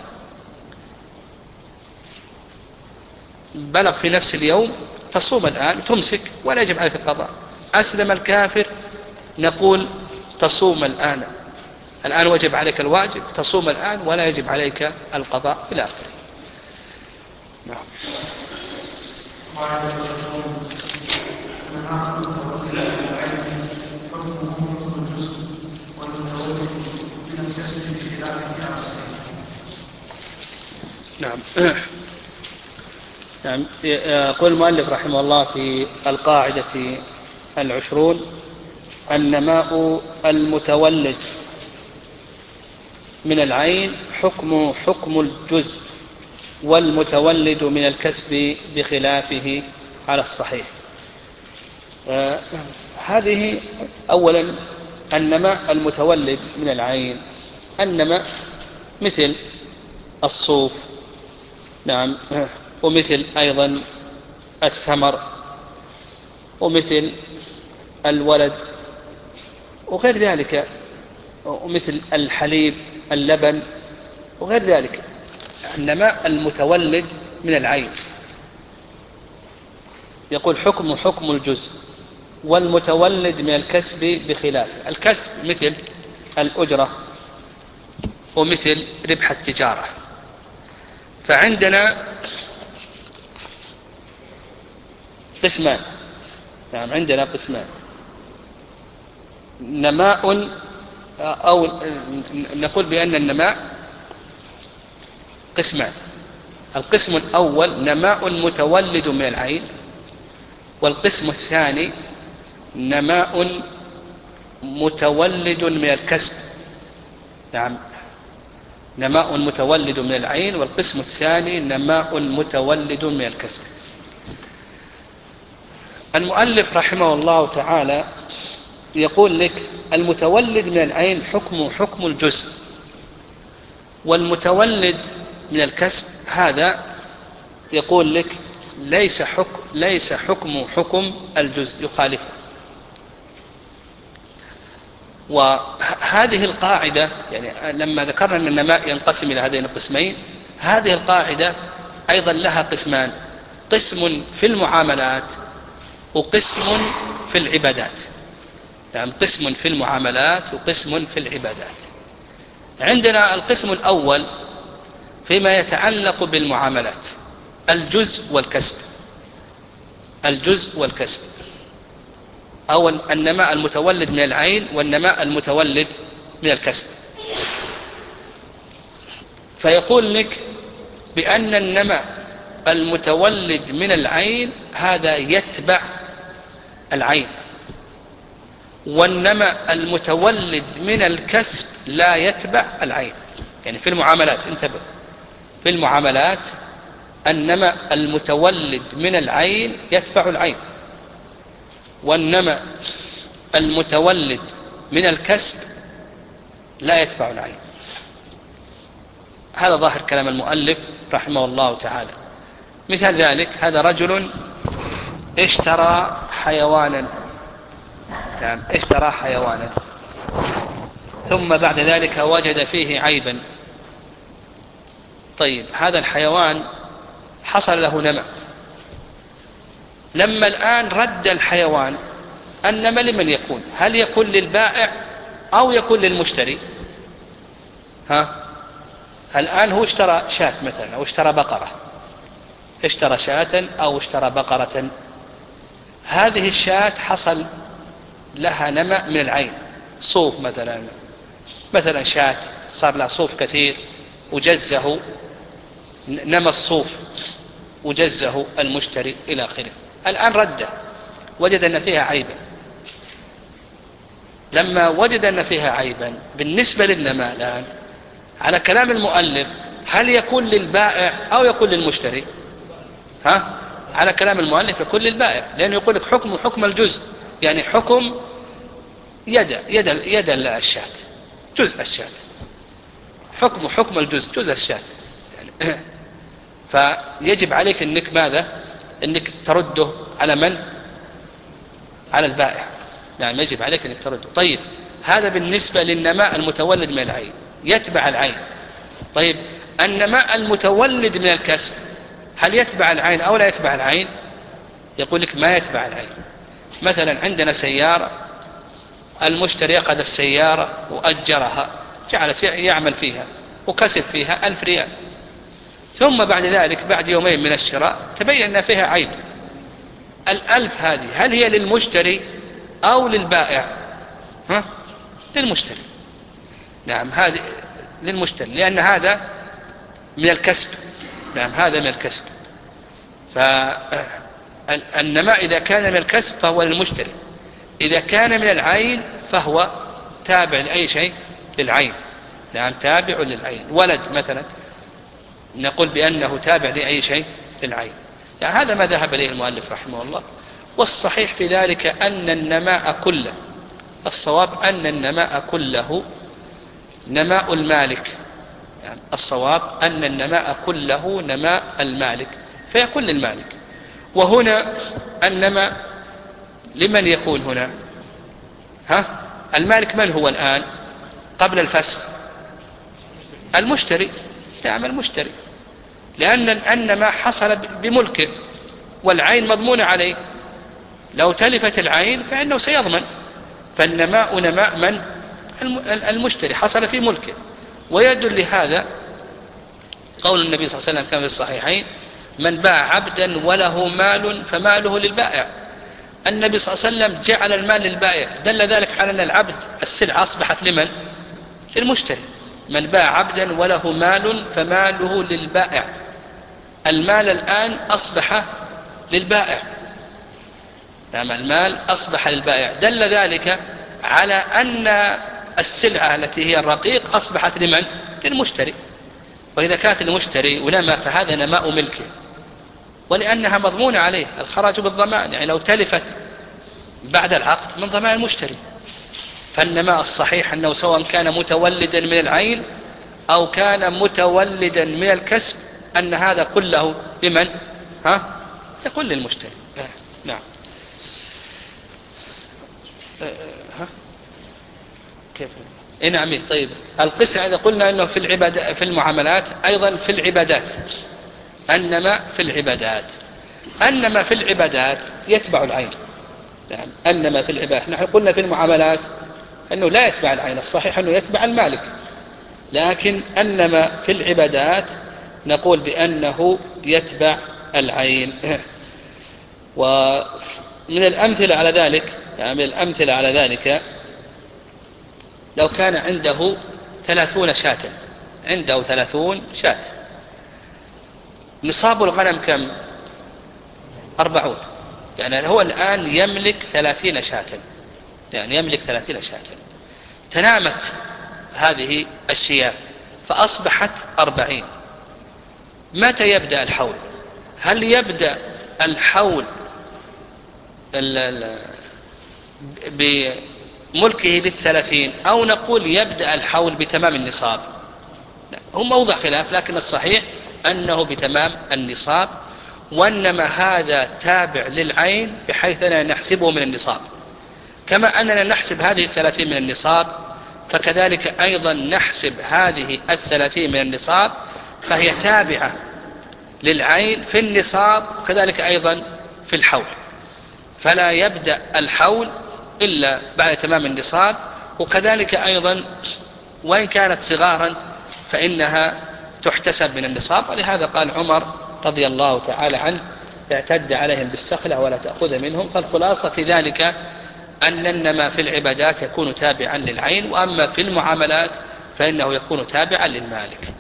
بلغ في نفس اليوم تصوم الآن تمسك ولا يجب عليك القضاء. أسلم الكافر نقول تصوم الآن، الآن وجب عليك الواجب، تصوم الآن ولا يجب عليك القضاء إلى آخره. نعم. نعم. نعم. يقول المؤلف رحمه الله في القاعدة العشرون: النماء المتولد من العين حكم حكم الجزء، والمتولد من الكسب بخلافه على الصحيح. هذه أولا النماء المتولد من العين، النماء مثل الصوف، نعم، ومثل أيضا الثمر، ومثل الولد، وغير ذلك، ومثل الحليب، اللبن، وغير ذلك. النماء المتولد من العين يقول حكم حكم الجزء، والمتولد من الكسب بخلاف. الكسب مثل الأجرة ومثل ربح التجارة. فعندنا قسمان، نعم، عندنا قسمان: نماء، أو نقول بأن النماء قسمان. القسم الأول نماء متولد من العين، والقسم الثاني نماء متولد من الكسب. نعم، نماء متولد من العين، والقسم الثاني نماء متولد من الكسب. المؤلف رحمه الله تعالى يقول لك المتولد من العين حكم حكم الجزء، والمتولد من الكسب هذا يقول لك ليس حكم ليس حكم حكم الجزء، يخالفه. وهذه القاعدة، يعني لما ذكرنا أن النماء ينقسم إلى هذين القسمين، هذه القاعدة أيضا لها قسمان: قسم في المعاملات وقسم في العبادات. يعني قسم في المعاملات وقسم في العبادات. عندنا القسم الأول فيما يتعلق بالمعاملات: الجزء والكسب. الجزء والكسب، أو النماء المتولد من العين والنماء المتولد من الكسب. فيقول لك بأن النماء المتولد من العين هذا يتبع العين، والنماء المتولد من الكسب لا يتبع العين. يعني في المعاملات، انتبه، في المعاملات النماء المتولد من العين يتبع العين، والنماء المتولد من الكسب لا يتبع العين. هذا ظاهر كلام المؤلف رحمه الله تعالى. مثال ذلك: هذا رجل اشترى حيوانا، يعني اشترى حيوانا، ثم بعد ذلك وجد فيه عيبا. طيب، هذا الحيوان حصل له نماء. لما الآن رد الحيوان، النماء لمن يكون؟ هل يكون للبائع أو يكون للمشتري؟ ها؟ الآن هو اشترى شاة مثلا، أو اشترى بقرة، اشترى شاة أو اشترى بقرة. هذه الشاة حصل لها نماء من العين، صوف مثلا، مثلا شاة صار لها صوف كثير وجزه، نمى الصوف وجزه المشتري إلى آخره. الآن رده، وجد أن فيها عيبا. لما وجد أن فيها عيبا بالنسبة للنماء الآن، على كلام المؤلف، هل يكون للبائع أو يكون للمشتري؟ ها؟ على كلام المؤلف يكون للبائع، لأنه يقول لك حكم حكم الجزء، يعني حكم يد يد يد الشاة، جزء الشاة، حكم حكم الجزء، جزء الشاة. يعني فيجب عليك أنك ماذا؟ أنك ترده على من؟ على البائع. نعم، يجب عليك أنك ترده. طيب، هذا بالنسبة للنماء المتولد من العين، يتبع العين. طيب، النماء المتولد من الكسب هل يتبع العين أو لا يتبع العين؟ يقول لك ما يتبع العين. مثلا عندنا سيارة، المشتري أخذ السيارة وأجرها، جعل يعمل فيها وكسب فيها ألف ريال، ثم بعد ذلك بعد يومين من الشراء تبين أن فيها عيب. الألف هذه هل هي للمشتري أو للبائع؟ ها؟ للمشتري. نعم، هذه للمشتري، لأن هذا من الكسب. نعم، هذا من الكسب. فالنماء إذا كان من الكسب فهو للمشتري، إذا كان من العين فهو تابع لأي شيء للعين. نعم، تابع للعين. ولد مثلا نقول بأنه تابع لأي شيء للعين. يعني هذا ما ذهب إليه المؤلف رحمه الله، والصحيح في ذلك أن النماء كله، الصواب أن النماء كله نماء المالك، يعني الصواب أن النماء كله نماء المالك فيكون للمالك. وهنا النماء لمن يكون هنا؟ ها؟ المالك من هو الآن قبل الفسخ؟ المشتري، نعم المشتري، لأن النماء حصل بملكه والعين مضمونة عليه، لو تلفت العين فإنه سيضمن. فالنماء نماء من؟ المشتري، حصل في ملكه. ويدل لهذا قول النبي صلى الله عليه وسلم كما في الصحيحين: من باع عبدا وله مال فماله للبائع. النبي صلى الله عليه وسلم جعل المال للبائع، دل ذلك على أن العبد السلعة أصبحت لمن؟ للمشتري. من باع عبدا وله مال فماله للبائع، المال الآن أصبح للبائع، نعم المال أصبح للبائع، دل ذلك على أن السلعة التي هي الرقيق أصبحت لمن؟ للمشتري. وإذا كانت المشتري ونما فهذا نماء ملكه، ولأنها مضمونة عليه، الخراج بالضمان، يعني لو تلفت بعد العقد من ضمان المشتري. فالنماء الصحيح أنه سواء كان متولدا من العين أو كان متولدا من الكسب أن هذا كله لمن؟ ها؟ يكون للمشتري. نعم. ها؟ كيف؟ إيه نعم. طيب القسم إذا قلنا أنه في العبادة في المعاملات أيضا في العبادات، أنما في العبادات، أنما في العبادات يتبع العين. نعم أنما في العبادات، نحن قلنا في المعاملات أنه لا يتبع العين، الصحيح أنه يتبع المالك، لكن أنما في العبادات نقول بأنه يتبع العين. ومن الأمثلة على ذلك، يعني من الأمثلة على ذلك لو كان عنده ثلاثون شاة، عنده ثلاثون شاة، نصاب الغنم كم؟ أربعون، يعني هو الآن يملك ثلاثين شاة، يعني يملك ثلاثين شاة. تنامت هذه الشياه فأصبحت أربعين. متى يبدأ الحول؟ هل يبدأ الحول بملكه للثلاثين أو نقول يبدأ الحول بتمام النصاب؟ هم موضع خلاف، لكن الصحيح أنه بتمام النصاب، وإنما هذا تابع للعين بحيث أننا نحسبه من النصاب، كما أننا نحسب هذه الثلاثين من النصاب فكذلك أيضا نحسب هذه الثلاثين من النصاب، فهي تابعة للعين في النصاب وكذلك أيضا في الحول، فلا يبدأ الحول إلا بعد تمام النصاب. وكذلك أيضا وإن كانت صغارا فإنها تحتسب من النصاب، ولهذا قال عمر رضي الله تعالى عنه: اعتد عليهم بالسخلة ولا تأخذ منهم. فالخلاصة في ذلك أن النما في العبادات يكون تابعا للعين، وأما في المعاملات فإنه يكون تابعا للمالك.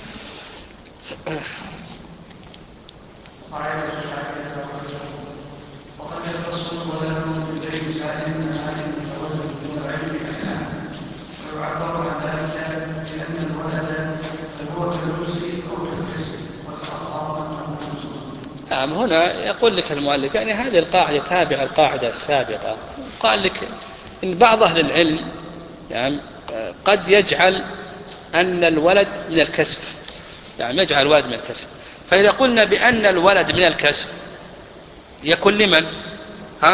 وقد يختص الولد بالبيع سالم من عالم متولد من العلم بأحكام، ويعبر عن ذلك بأن الولد هو كالجزء أو كالكسب، والأظهر أنه جزء. نعم هنا يقول لك المؤلف يعني هذه القاعدة تابعة القاعدة السابقة. قال لك إن بعض أهل العلم يعني قد يجعل أن الولد من الكسب، يعني يجعل الولد من الكسب، فإذا قلنا بأن الولد من الكسب يكون لمن؟ ها؟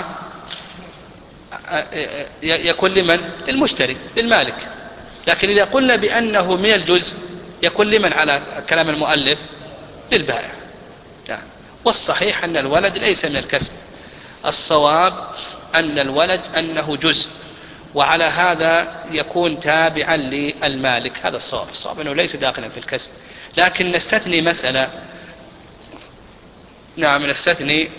يكون لمن؟ للمشتري للمالك. لكن إذا قلنا بأنه من الجزء يكون لمن على كلام المؤلف؟ للبائع. يعني والصحيح أن الولد ليس من الكسب، الصواب أن الولد أنه جزء، وعلى هذا يكون تابعا للمالك، هذا الصواب. الصواب أنه ليس داخلا في الكسب. لكن نستثني مسألة، نعم نستثني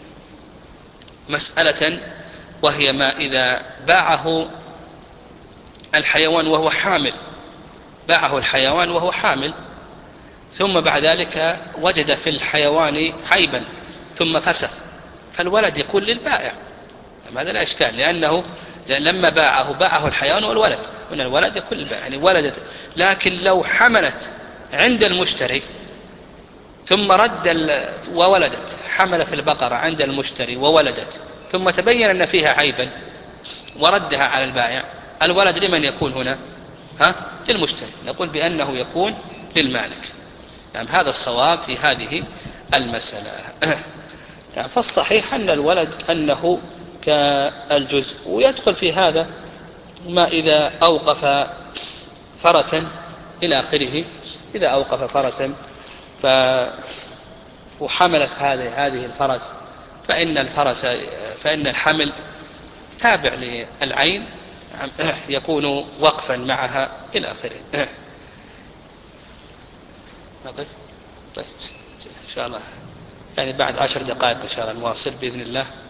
مسألة، وهي ما إذا باعه الحيوان وهو حامل، باعه الحيوان وهو حامل ثم بعد ذلك وجد في الحيوان عيبا ثم فسخ، فالولد يكون للبائع، هذا لا إشكال، لأنه لما باعه باعه الحيوان والولد، من الولد يكون للبائع، يعني ولدت. لكن لو حملت عند المشتري ثم رد وولدت، حملت البقرة عند المشتري وولدت ثم تبين أن فيها عيبا وردها على البائع، الولد لمن يكون هنا؟ ها؟ للمشتري. نقول بأنه يكون للمالك. يعني هذا الصواب في هذه المسألة. يعني فالصحيح أن الولد أنه كالجزء، ويدخل في هذا ما إذا أوقف فرسا إلى آخره. إذا أوقف فرسا ف... وحملت هذه هذه الفرس، فإن الفرس فإن الحمل تابع للعين يكون وقفا معها إلى آخره. نقف. طيب إن شاء الله يعني بعد عشر دقائق إن شاء الله نواصل بإذن الله.